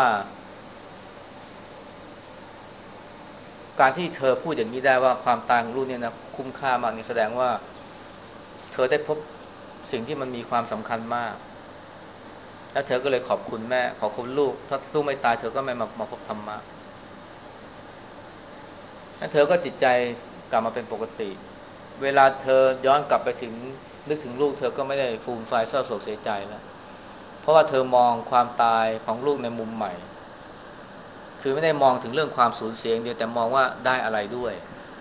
การที่เธอพูดอย่างนี้ได้ว่าความตายของลูกเนี่ยนะคุ้มค่ามากนี่แสดงว่าเธอได้พบสิ่งที่มันมีความสำคัญมากแล้วเธอก็เลยขอบคุณแม่ขอบคุณลูกถ้าลูกไม่ตายเธอก็ไม่มามาพบธรรมะแล้วเธอก็จิตใจกลับมาเป็นปกติเวลาเธอย้อนกลับไปถึงนึกถึงลูกเธอก็ไม่ได้ฟูมฟายเศร้าโศกเสียใจแล้วเพราะว่าเธอมองความตายของลูกในมุมใหม่คือไม่ได้มองถึงเรื่องความสูญเสียเดียวแต่มองว่าได้อะไรด้วย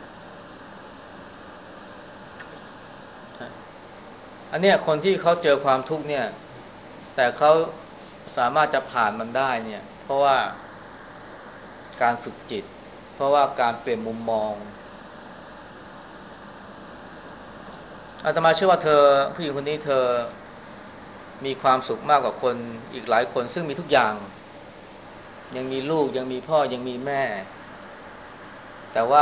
อันเนี้ยคนที่เขาเจอความทุกข์เนี่ยแต่เขาสามารถจะผ่านมันได้เนี่ยเพราะว่าการฝึกจิตเพราะว่าการเปลี่ยนมุมมองอาตมาเชื่อว่าเธอผู้หญิงคนนี้เธอมีความสุขมากกว่าคนอีกหลายคนซึ่งมีทุกอย่างยังมีลูกยังมีพ่อยังมีแม่แต่ว่า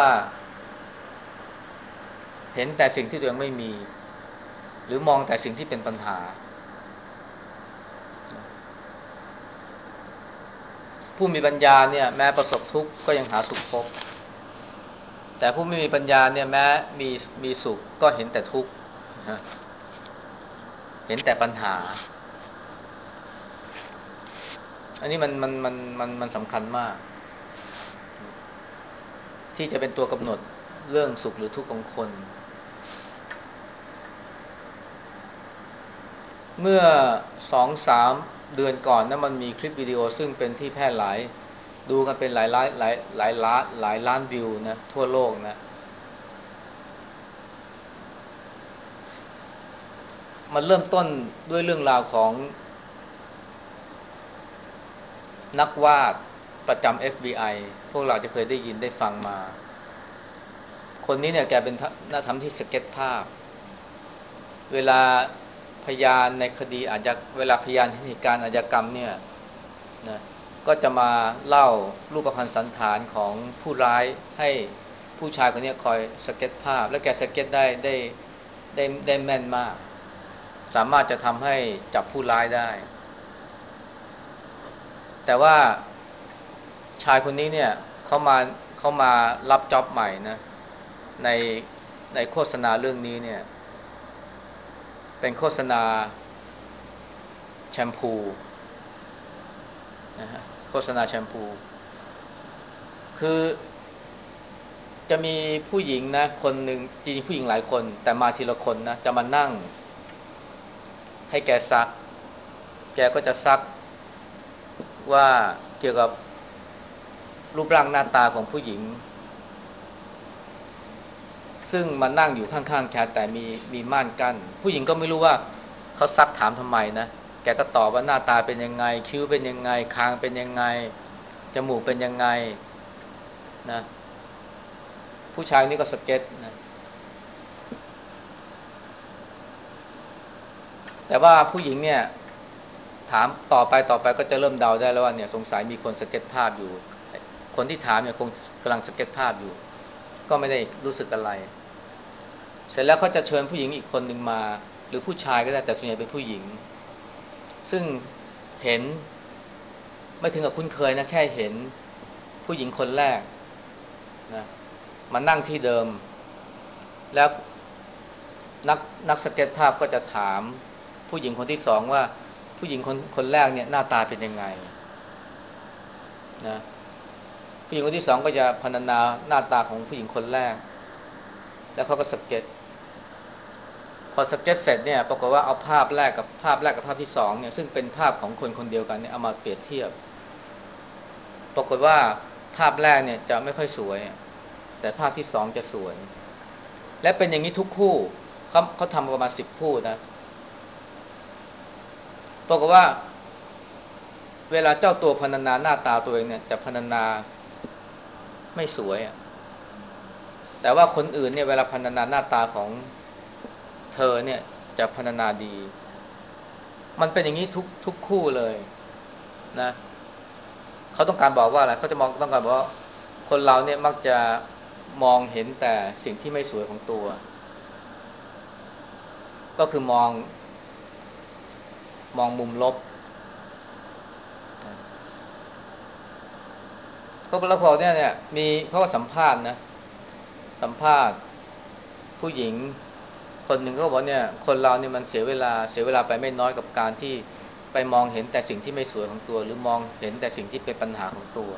เห็นแต่สิ่งที่ตัวเองไม่มีหรือมองแต่สิ่งที่เป็นปัญหาผู้มีปัญญาเนี่ยแม้ประสบทุกข์ก็ยังหาสุขพบแต่ผู้ไม่มีปัญญาเนี่ยแม้มีมีสุขก็เห็นแต่ทุกข์เห็นแต่ปัญหาอันนี้มันมันมันมันมันสำคัญมากที่จะเป็นตัวกำหนดเรื่องสุขหรือทุกข์ของคนเมื่อ สองถึงสาม เดือนก่อนนะมันมีคลิปวิดีโอซึ่งเป็นที่แพร่หลายดูกันเป็นหลายล้านหลายหลายล้านหลายล้านวิวนะทั่วโลกนะมันเริ่มต้นด้วยเรื่องราวของนักวาดประจำ เอฟ บี ไอ พวกเราจะเคยได้ยินได้ฟังมาคนนี้เนี่ยแกเป็นนักทำที่สเก็ตภาพเวลาพยานในคดีอาชญากเวลาพยานในเหตุการณ์อาชญากรรมเนี่ยนะก็จะมาเล่ารูปพรรณสันฐานของผู้ร้ายให้ผู้ชายคนนี้คอยสเก็ตภาพและแกสเก็ตได้ได้ได้ได้แม่นมากสามารถจะทำให้จับผู้ร้ายได้แต่ว่าชายคนนี้เนี่ยเขามาเขามารับจ็อบใหม่นะในในโฆษณาเรื่องนี้เนี่ยเป็นโฆษณาแชมพูนะฮะโฆษณาแชมพูคือจะมีผู้หญิงนะคนหนึ่งจริงๆผู้หญิงหลายคนแต่มาทีละคนนะจะมานั่งให้แกซักแกก็จะซักว่าเกี่ยวกับรูปร่างหน้าตาของผู้หญิงซึ่งมันนั่งอยู่ข้างๆแกแต่มีมีม่านกั้นผู้หญิงก็ไม่รู้ว่าเขาซักถามทำไมนะแกก็ตอบว่าหน้าตาเป็นยังไงคิ้วเป็นยังไงคางเป็นยังไงจมูกเป็นยังไงนะผู้ชายนี่ก็สเก็ตนะแต่ว่าผู้หญิงเนี่ยถามต่อไปต่อไปก็จะเริ่มเดาได้แล้วว่าเนี่ยสงสัยมีคนสเก็ตภาพอยู่คนที่ถามเนี่ยคงกำลังสเก็ตภาพอยู่ก็ไม่ได้รู้สึกอะไรเสร็จแล้วเขาจะเชิญผู้หญิงอีกคนหนึ่งมาหรือผู้ชายก็ได้แต่ส่วนใหญ่เป็นผู้หญิงซึ่งเห็นไม่ถึงกับคุ้นเคยนะแค่เห็นผู้หญิงคนแรกนะมานั่งที่เดิมแล้วนักนักสเก็ตภาพก็จะถามผู้หญิงคนที่สองว่าผู้หญิงคนคนแรกเนี่ยหน้าตาเป็นยังไงนะผู้หญิงคนที่สองก็จะพรรณนาหน้าตาของผู้หญิงคนแรกแล้วเขาก็สเก็ตพอสเก็ตเสร็จเนี่ยปรากฏว่าเอาภาพแรกกับภาพแรกกับภาพที่สองเนี่ยซึ่งเป็นภาพของคนคนเดียวกันเนี่ยเอามาเปรียบเทียบปรากฏว่าภาพแรกเนี่ยจะไม่ค่อยสวยแต่ภาพที่สองจะสวยและเป็นอย่างนี้ทุกคู่เขาเขาทำประมาณสิบคู่นะปรากฏว่าเวลาเจ้าตัวพรรณนาหน้าตาตัวเองเนี่ยจะพรรณนาไม่สวยแต่ว่าคนอื่นเนี่ยเวลาพรรณนาหน้าตาของเธอเนี่ยจะพรรณนาดีมันเป็นอย่างนี้ทุกทุกคู่เลยนะเขาต้องการบอกว่าอะไรเขาจะมองต้องการบอกว่าคนเราเนี่ยมักจะมองเห็นแต่สิ่งที่ไม่สวยของตัวก็คือมองมองมุมลบเขาแล้วพอเนี่ยเนี่ยมีเขาก็สัมภาษณ์นะสัมภาษณ์ผู้หญิงคนหนึ่งก็บอกเนี่ยคนเราเนี่ยมันเสียเวลาเสียเวลาไปไม่น้อยกับการที่ไปมองเห็นแต่สิ่งที่ไม่สวยของตัวหรือมองเห็นแต่สิ่งที่เป็นปัญหาของตัว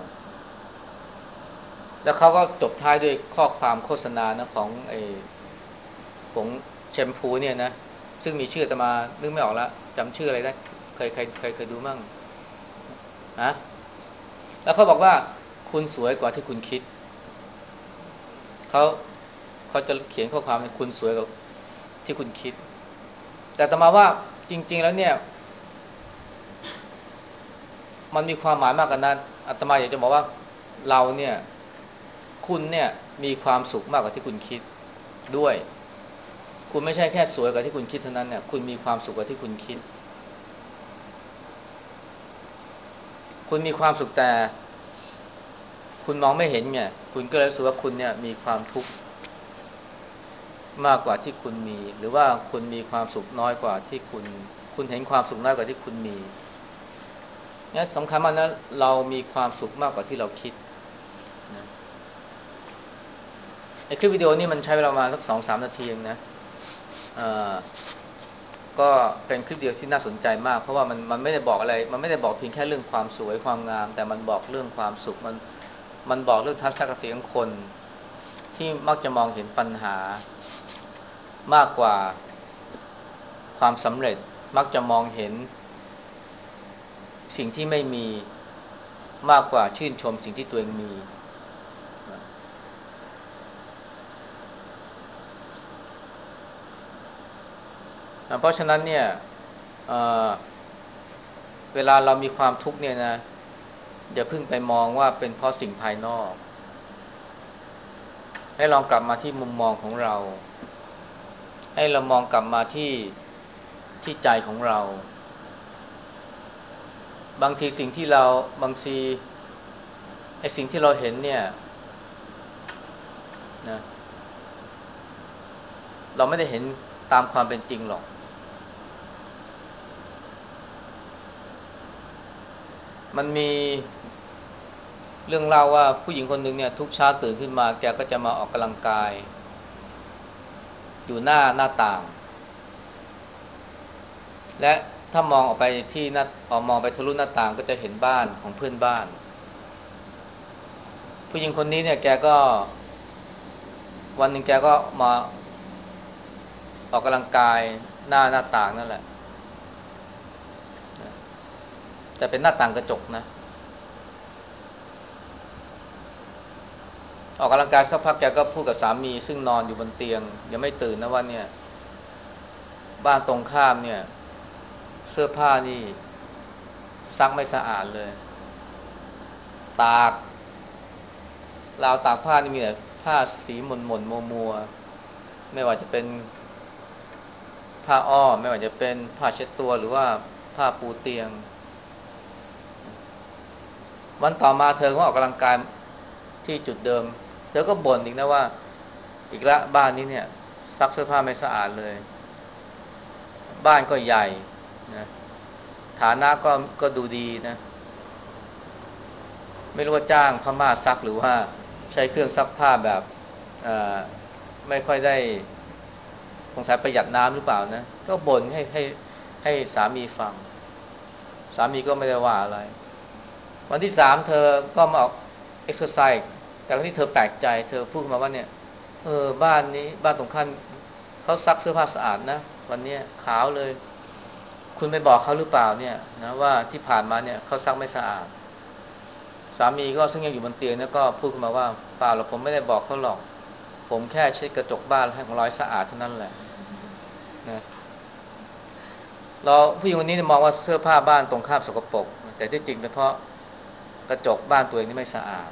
แล้วเขาก็จบท้ายด้วยข้อความโฆษณานะของไอ้ผงแชมพูเนี่ยนะซึ่งมีชื่อแต่มานึกไม่ออกแล้วจำชื่ออะไรได้เคยเคยเคยเคยดูมั่งนะแล้วเขาบอกว่าคุณสวยกว่าที่คุณคิดเขาเขาจะเขียนข้อความในคุณสวยกว่าที่คุณคิดแต่ต่อมาว่าจริงๆแล้วเนี่ยมันมีความหมายมากกว่านั้นอาตมาอยากจะบอกว่าเราเนี่ยคุณเนี่ยมีความสุขมากกว่าที่คุณคิดด้วยคุณไม่ใช่แค่สวยกว่าที่คุณคิดเท่านั้นเนี่ยคุณมีความสุขกว่าที่คุณคิดคุณมีความสุขแต่คุณมองไม่เห็นไงคุณก็เลยรู้สึกว่าคุณเนี่ยมีความทุกข์มากกว่าที่คุณมีหรือว่าคุณมีความสุขน้อยกว่าที่คุณคุณเห็นความสุขน้อยกว่าที่คุณมีเนี่ยสำคัญมากนะเรามีความสุขมากกว่าที่เราคิดนะไอ้คลิปวิดีโอนี่มันใช้เวลาประมาณสักสองสามนาทีเองนะอ่าก็เป็นคลิปเดียวที่น่าสนใจมากเพราะว่ามันมันไม่ได้บอกอะไรมันไม่ได้บอกเพียงแค่เรื่องความสวยความงามแต่มันบอกเรื่องความสุขมันมันบอกเรื่องทัศนคติของคนที่มักจะมองเห็นปัญหามากกว่าความสำเร็จมักจะมองเห็นสิ่งที่ไม่มีมากกว่าชื่นชมสิ่งที่ตัวเองมีนะเพราะฉะนั้นเนี่ยเเวลาเรามีความทุกข์เนี่ยนะอย่าเพิ่งไปมองว่าเป็นเพราะสิ่งภายนอกให้ลองกลับมาที่มุมมองของเราให้เรามองกลับมาที่ที่ใจของเราบางทีสิ่งที่เราบางทีไอ้สิ่งที่เราเห็นเนี่ยนะเราไม่ได้เห็นตามความเป็นจริงหรอกมันมีเรื่องเล่าว่าผู้หญิงคนหนึ่งเนี่ยทุกเช้าตื่นขึ้นมาแกก็จะมาออกกำลังกายอยู่หน้าหน้าต่างและถ้ามองออกไปที่หน้าออกมองไปทะลุหน้าต่างก็จะเห็นบ้านของเพื่อนบ้านผู้หญิงคนนี้เนี่ยแกก็วันหนึ่งแกก็มาออกกำลังกายหน้าหน้าต่างนั่นแหละแต่เป็นหน้าต่างกระจกนะออกกำลังกายสักพักแกก็พูดกับสามีซึ่งนอนอยู่บนเตียงยังไม่ตื่นนะว่าเนี่ยบ้านตรงข้ามเนี่ยเสื้อผ้านี่ซักไม่สะอาดเลยตากราวตากผ้านี่มีแต่ผ้าสีหม่นหม่นมัวมัวไม่ว่าจะเป็นผ้าอ้อมไม่ว่าจะเป็นผ้าเช็ดตัวหรือว่าผ้าปูเตียงวันต่อมาเธอก็ออกกำลังกายที่จุดเดิมเธอก็บ่นอีกนะว่าอีกละบ้านนี้เนี่ยซักเสื้อผ้าไม่สะอาดเลยบ้านก็ใหญ่นะฐานะก็ก็ดูดีนะไม่รู้ว่าจ้างพม่าซักหรือว่าใช้เครื่องซักผ้าแบบไม่ค่อยได้คงใช้ประหยัดน้ำหรือเปล่านะก็บ่นให้ให้ให้สามีฟังสามีก็ไม่ได้ว่าอะไรวันที่สามเธอก็มาออกเอ็กซ์ไซส์แต่ที่เธอแปลกใจเธอพูดมาว่าเนี่ยเออบ้านนี้บ้านตรงข้ามเขาซักเสื้อผ้าสะอาดนะวันนี้ขาวเลยคุณไปบอกเขาหรือเปล่าเนี่ยนะว่าที่ผ่านมาเนี่ยเขาซักไม่สะอาดสามีก็ซึ่งยังอยู่บนเตียงเนี่ยก็พูดขึ้นมาว่าเปล่าหรอกผมไม่ได้บอกเขาหรอกผมแค่เช็ดกระจกบ้านให้ของร้อยสะอาดเท่านั้นแหละนะเราผู้หญิงคนนี้มองว่าเสื้อผ้าบ้านตรงข้ามสกปรกแต่ที่จริงเป็นเพราะกระจกบ้านตัวเองนี่ไม่สะอาด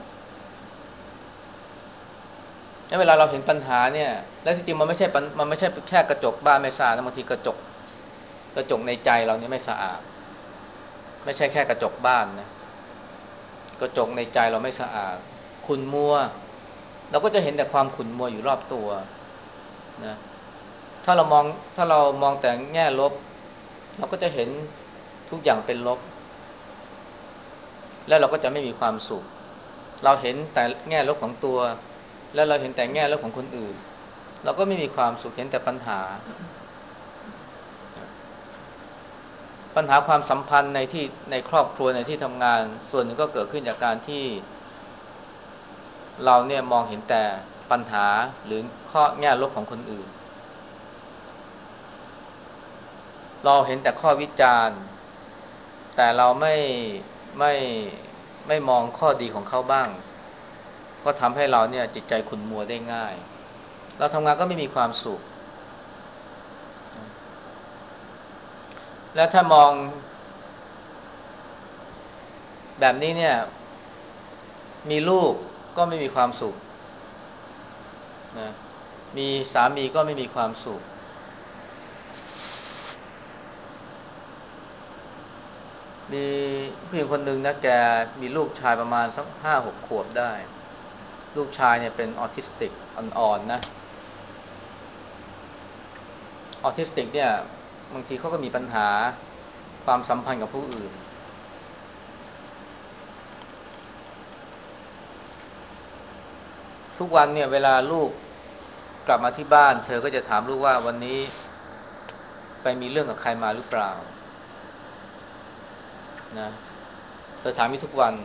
เวลาเราเห็นปัญหาเนี่ยและที่จริงมันไม่ใช่มันไม่ใช่แค่กระจกบ้านไม่สะอาดนะบางทีกระจกกระจกในใจเราเนี่ยไม่สะอาดไม่ใช่แค่กระจกบ้านนะกระจกในใจเราไม่สะอาดขุ่นมัวเราก็จะเห็นแต่ความขุ่นมัวอยู่รอบตัวนะถ้าเรามองถ้าเรามองแต่แง่ลบเราก็จะเห็นทุกอย่างเป็นลบแล้วเราก็จะไม่มีความสุขเราเห็นแต่แง่ลบของตัวแล้วเราเห็นแต่แง่ลบของคนอื่นเราก็ไม่มีความสุขเห็นแต่ปัญหาปัญหาความสัมพันธ์ในที่ในครอบครัวในที่ทำงานส่วนหนึ่งก็เกิดขึ้นจากการที่เราเนี่ยมองเห็นแต่ปัญหาหรือข้อแง่ลบของคนอื่นเราเห็นแต่ข้อวิจารณ์แต่เราไม่ไม่ไม่มองข้อดีของเขาบ้างก็ทำให้เราเนี่ยจิตใจขุ่นมัวได้ง่ายเราทำงานก็ไม่มีความสุขแล้วถ้ามองแบบนี้เนี่ยมีลูกก็ไม่มีความสุขนะมีสามีก็ไม่มีความสุขมีผู้หญิงคนหนึ่งนะแกมีลูกชายประมาณสักห้าหกขวบได้ลูกชายเนี่ยเป็นออทิสติกอ่อนๆนะออทิสติกเนี่ยบางทีเขาก็มีปัญหาความสัมพันธ์กับผู้อื่นทุกวันเนี่ยเวลาลูกกลับมาที่บ้านเธอก็จะถามลูกว่าวันนี้ไปมีเรื่องกับใครมาหรือเปล่านะเธอถามมีทุกวัน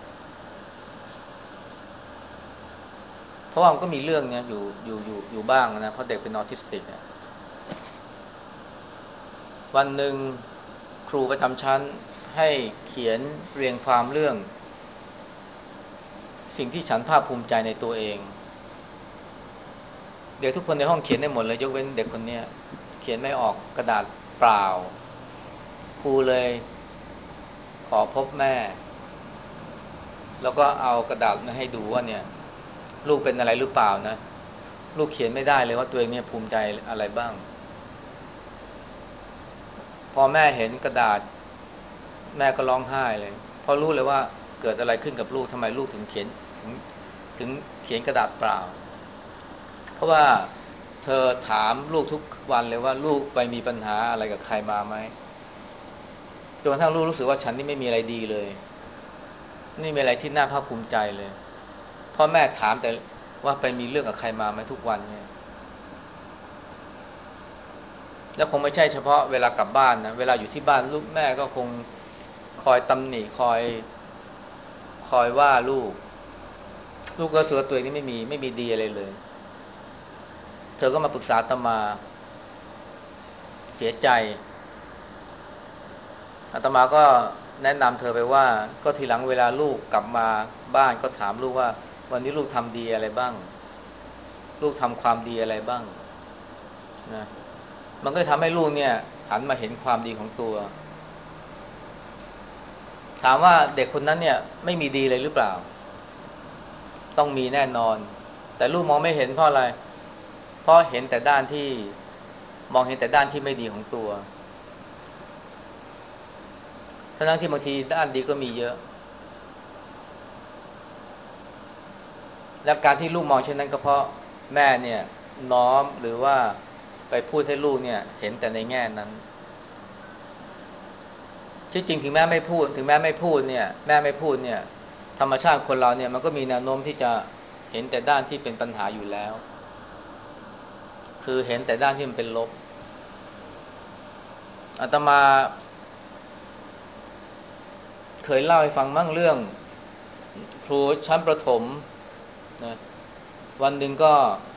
เพราะว่ามันก็มีเรื่องเนี่ยอยู่อยู่อยู่อยู่บ้างนะเพราะเด็กเป็นออทิสติกเนี่ยวันหนึ่งครูประจำชั้นให้เขียนเรียงความเรื่องสิ่งที่ฉันภาคภูมิใจในตัวเองเด็กทุกคนในห้องเขียนได้หมดเลยยกเว้นเด็กคนเนี้ยเขียนไม่ออกกระดาษเปล่าครูเลยขอพบแม่แล้วก็เอากระดาษมาให้ดูว่าเนี่ยลูกเป็นอะไรหรือเปล่านะลูกเขียนไม่ได้เลยว่าตัวเองเนี่ยภูมิใจอะไรบ้างพอแม่เห็นกระดาษแม่ก็ร้องไห้เลยเพราะรู้เลยว่าเกิดอะไรขึ้นกับลูกทำไมลูกถึงเขียนถึงถึงเขียนกระดาษเปล่าเพราะว่าเธอถามลูกทุกวันเลยว่าลูกไปมีปัญหาอะไรกับใครมาไหมจนกระทั่งลูกรู้สึกว่าฉันนี่ไม่มีอะไรดีเลยนี่มีอะไรที่น่าภาคภูมิใจเลยพ่อแม่ถามแต่ว่าไปมีเรื่องกับใครมาไหมทุกวันเนี่ยแล้วคงไม่ใช่เฉพาะเวลากลับบ้านนะเวลาอยู่ที่บ้านลูกแม่ก็คงคอยตำหนิคอยคอยว่าลูกลูกก็รู้สึกว่าตัวเองนี่ไม่มีไม่มีดีอะไรเลยเธอก็มาปรึกษาอาตมาเสียใจอาตมาก็แนะนำเธอไปว่าก็ทีหลังเวลาลูกกลับมาบ้านก็ถามลูกว่าวันนี้ลูกทำดีอะไรบ้างลูกทำความดีอะไรบ้างนะมันก็ทำให้ลูกเนี่ยหันมาเห็นความดีของตัวถามว่าเด็กคนนั้นเนี่ยไม่มีดีเลยหรือเปล่าต้องมีแน่นอนแต่ลูกมองไม่เห็นเพราะอะไรเพราะเห็นแต่ด้านที่มองเห็นแต่ด้านที่ไม่ดีของตัวทั้งที่บางทีด้านดีก็มีเยอะและการที่ลูกมองเช่นนั้นก็เพราะแม่เนี่ยน้อมหรือว่าไปพูดให้ลูกเนี่ยเห็นแต่ในแง่นั้นที่จริงถึงแม่ไม่พูดถึงแม่ไม่พูดเนี่ยแม่ไม่พูดเนี่ยธรรมชาติคนเราเนี่ยมันก็มีแนวโน้มที่จะเห็นแต่ด้านที่เป็นปัญหาอยู่แล้วคือเห็นแต่ด้านที่มันเป็นลบอาตมาเคยเล่าให้ฟังมั่งเรื่องครูชั้นประถมนะวันหนึ่งก็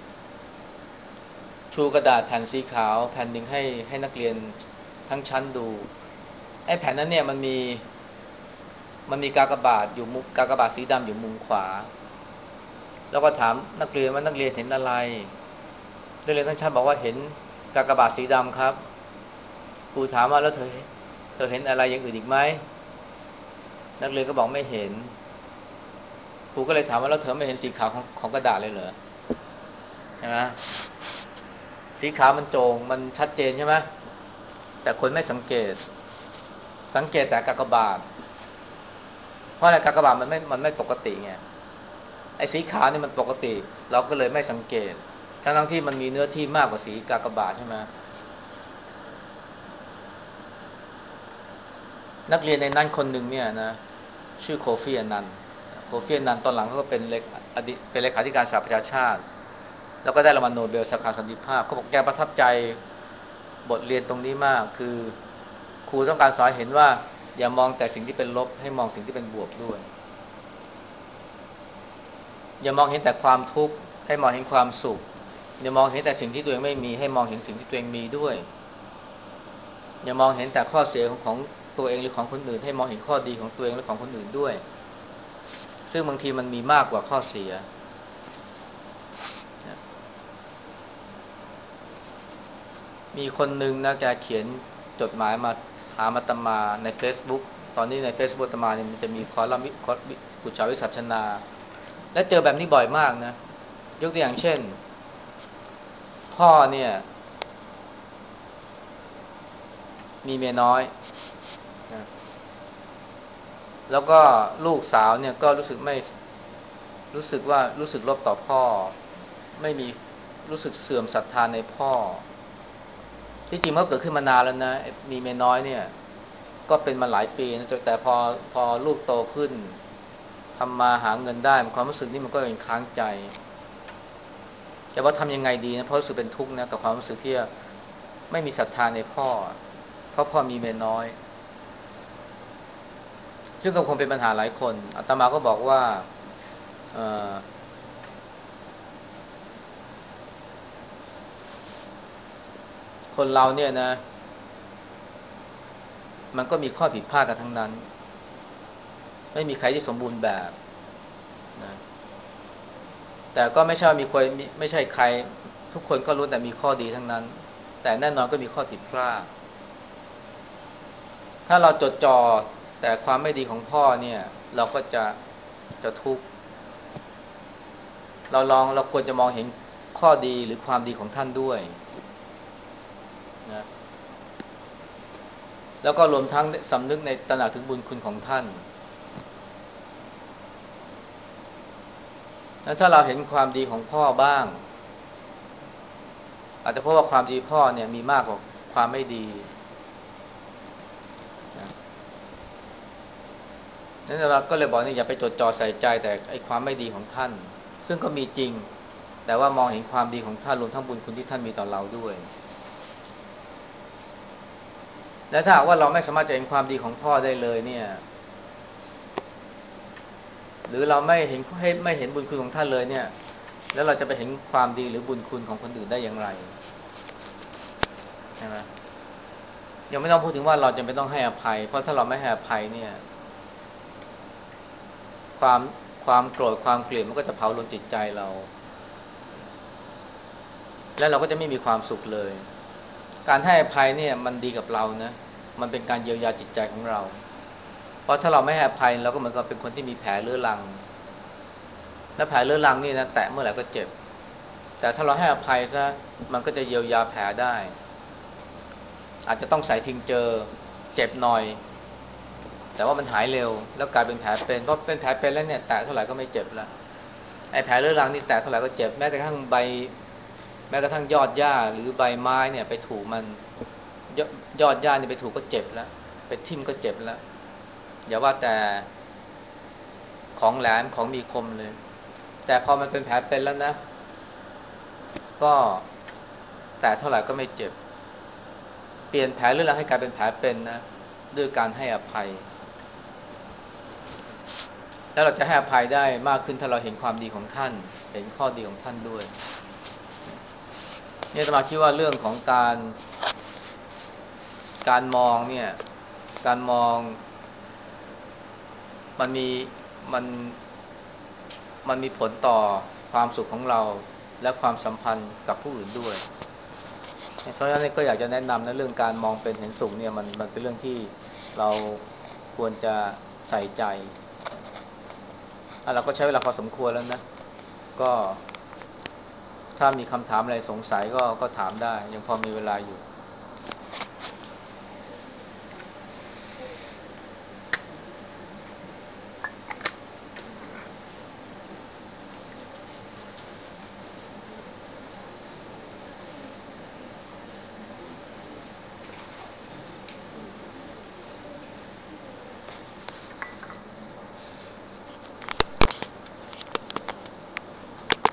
ชูกระดาษแผ่นสีขาวแผ่นหนึ่งให้ให้นักเรียนทั้งชั้นดูไอ้แผ่นนั้นเนี่ยมันมีมันมีกากบาทอยู่มุมกากบาทสีดำอยู่มุมขวาแล้วก็ถามนักเรียนว่านักเรียนเห็นอะไรนักเรียนทั้งชั้นบอกว่าเห็นกากบาทสีดำครับครูถามว่าแล้วเธอเธอเห็นอะไรอย่างอื่นอีกไหมนักเรียนก็บอกไม่เห็นครูก็เลยถามว่าแล้วเธอไม่เห็นสีขาวของของกระดาษเลยเหรอใช่ไหมสีขาวมันโจงมันชัดเจนใช่ไหมแต่คนไม่สังเกตสังเกตแต่กากบาทเพราะอะไรกากบาทมันไม่มันไม่ปกติไงไอ้สีขาวนี่มันปกติเราก็เลยไม่สังเกตทั้งทั้งที่มันมีเนื้อที่มากกว่าสีกากบาทใช่ไหมนักเรียนในนั้นคนหนึ่งเนี่ยนะชื่อโคฟี่อนันต์โคฟี่อนันต์ตอนหลังเขาก็เป็นเลขอดีตเป็นเลขาธิการสหประชาชาติแล้วก็ได้รางวัลโนเบลสาขาสันติภาพเขาบอกแกประทับใจบทเรียนตรงนี้มากคือครูต้องการสอนเห็นว่าอย่ามองแต่สิ่งที่เป็นลบให้มองสิ่งที่เป็นบวกด้วยอย่ามองเห็นแต่ความทุกข์ให้มองเห็นความสุขอย่ามองเห็นแต่สิ่งที่ตัวเองไม่มีให้มองเห็นสิ่งที่ตัวเองมีด้วยอย่ามองเห็นแต่ข้อเสียของของตัวเองหรือของคนอื่นให้มองเห็นข้อดีของตัวเองและของคนอื่นด้วยซึ่งบางทีมันมีมากกว่าข้อเสียมีคนหนึ่งนะแกเขียนจดหมายมาหาอาตมาใน Facebook ตอนนี้ใน Facebook อาตมาเนี่ยมันจะมีคอลัมน์กุจาวิสัชนาและเจอแบบนี้บ่อยมากนะยกตัวอย่างเช่นพ่อเนี่ยมีเมียน้อยนะแล้วก็ลูกสาวเนี่ยก็รู้สึกไม่รู้สึกว่ารู้สึกลบต่อพ่อไม่มีรู้สึกเสื่อมศรัทธาในพ่อที่จริงมันก็เกิดขึ้นมานานแล้วนะมีเมียน้อยเนี่ยก็เป็นมาหลายปีนะแต่พอพอลูกโตขึ้นทำมาหาเงินได้ความรู้สึกนี้มันก็ยังค้างใจแต่ว่าทำยังไงดีนะเพราะรู้สึกเป็นทุกข์นะกับความรู้สึกที่ไม่มีศรัทธาในพ่อเพราะพ่อมีเมียน้อยซึ่งก็คงเป็นปัญหาหลายคนอาตมาก็บอกว่าคนเราเนี่ยนะมันก็มีข้อผิดพลาดกันทั้งนั้นไม่มีใครที่สมบูรณ์แบบนะแต่ก็ไม่ใช่มีคนไม่ใช่ใครทุกคนก็รู้แต่มีข้อดีทั้งนั้นแต่แน่นอนก็มีข้อผิดพลาดถ้าเราจดจ่อแต่ความไม่ดีของพ่อเนี่ยเราก็จะจะทุกข์เราลองเราควรจะมองเห็นข้อดีหรือความดีของท่านด้วยนะแล้วก็รวมทั้งสำนึกในตระหนักถึงบุญคุณของท่านแล้วถ้าเราเห็นความดีของพ่อบ้างอาจจะเพราะว่าความดีพ่อเนี่ยมีมากกว่าความไม่ดีนะนั่นเราก็เลยบอกนี่อย่าไปจดจ่อใส่ใจแต่ไอ้ความไม่ดีของท่านซึ่งก็มีจริงแต่ว่ามองเห็นความดีของท่านรวมทั้งบุญคุณที่ท่านมีต่อเราด้วยและถ้าหากว่าเราไม่สามารถจะเห็นความดีของพ่อได้เลยเนี่ยหรือเราไม่เห็นให้ไม่เห็นบุญคุณของท่านเลยเนี่ยแล้วเราจะไปเห็นความดีหรือบุญคุณของคนอื่นได้อย่างไรใช่ไหมยังไม่ต้องพูดถึงว่าเราจะไม่ต้องให้อภัยเพราะถ้าเราไม่ให้อภัยเนี่ยความความโกรธความเกลียดมันก็จะเผาลนจิตใจเราและเราก็จะไม่มีความสุขเลยการให้อภัยเนี่ยมันดีกับเรานะมันเป็นการเยียวยาจิตใจของเราเพราะถ้าเราไม่ให้อภัยเราก็เหมือนกับเป็นคนที่มีแผลเรื้อรังและแผลเรื้อรังนี่นะแตะเมื่อไหร่ก็เจ็บแต่ถ้าเราให้อภัยซะมันก็จะเยียวยาแผลได้อาจจะต้องใส่ทิงเจอเจ็บหน่อยแต่ว่ามันหายเร็วแล้วกลายเป็นแผลเป็นเพราะเป็นแผลเป็นแล้วเนี่ยแตะเท่าไหร่ก็ไม่เจ็บแล้วไอ้แผลเรื้อรังนี่แตะเท่าไหร่ก็เจ็บแม้กระทั่งใบแม้กระทั่งยอดหญ้าหรือใบไม้เนี่ยไปถูกมันยอดยอดหญ้านี่ไปถูกก็เจ็บแล้วไปทิ่มก็เจ็บแล้วอย่าว่าแต่ของแหลมของมีคมเลยแต่พอมันเป็นแผลเป็นแล้วนะก็แต่เท่าไหร่ก็ไม่เจ็บเปลี่ยนแผลเรื้อรังให้กลายเป็นแผลเป็นนะด้วยการให้อภัยแล้วเราจะให้อภัยได้มากขึ้นถ้าเราเห็นความดีของท่านเห็นข้อดีของท่านด้วยเนี่ยอาตมาคิดว่าเรื่องของการการมองเนี่ยการมองมันมีมันมันมีผลต่อความสุขของเราและความสัมพันธ์กับผู้อื่นด้วยเพราะฉะนั้นก็อยากจะแนะนำนะเรื่องการมองเป็นเห็นสุขเนี่ยมันมันเป็นเรื่องที่เราควรจะใส่ใจเราก็ใช้เวลาพอสมควรแล้วนะก็ถ้ามีคำถามอะไรสงสัยก็ก็ถามได้ยังพอมีเวลาอยู่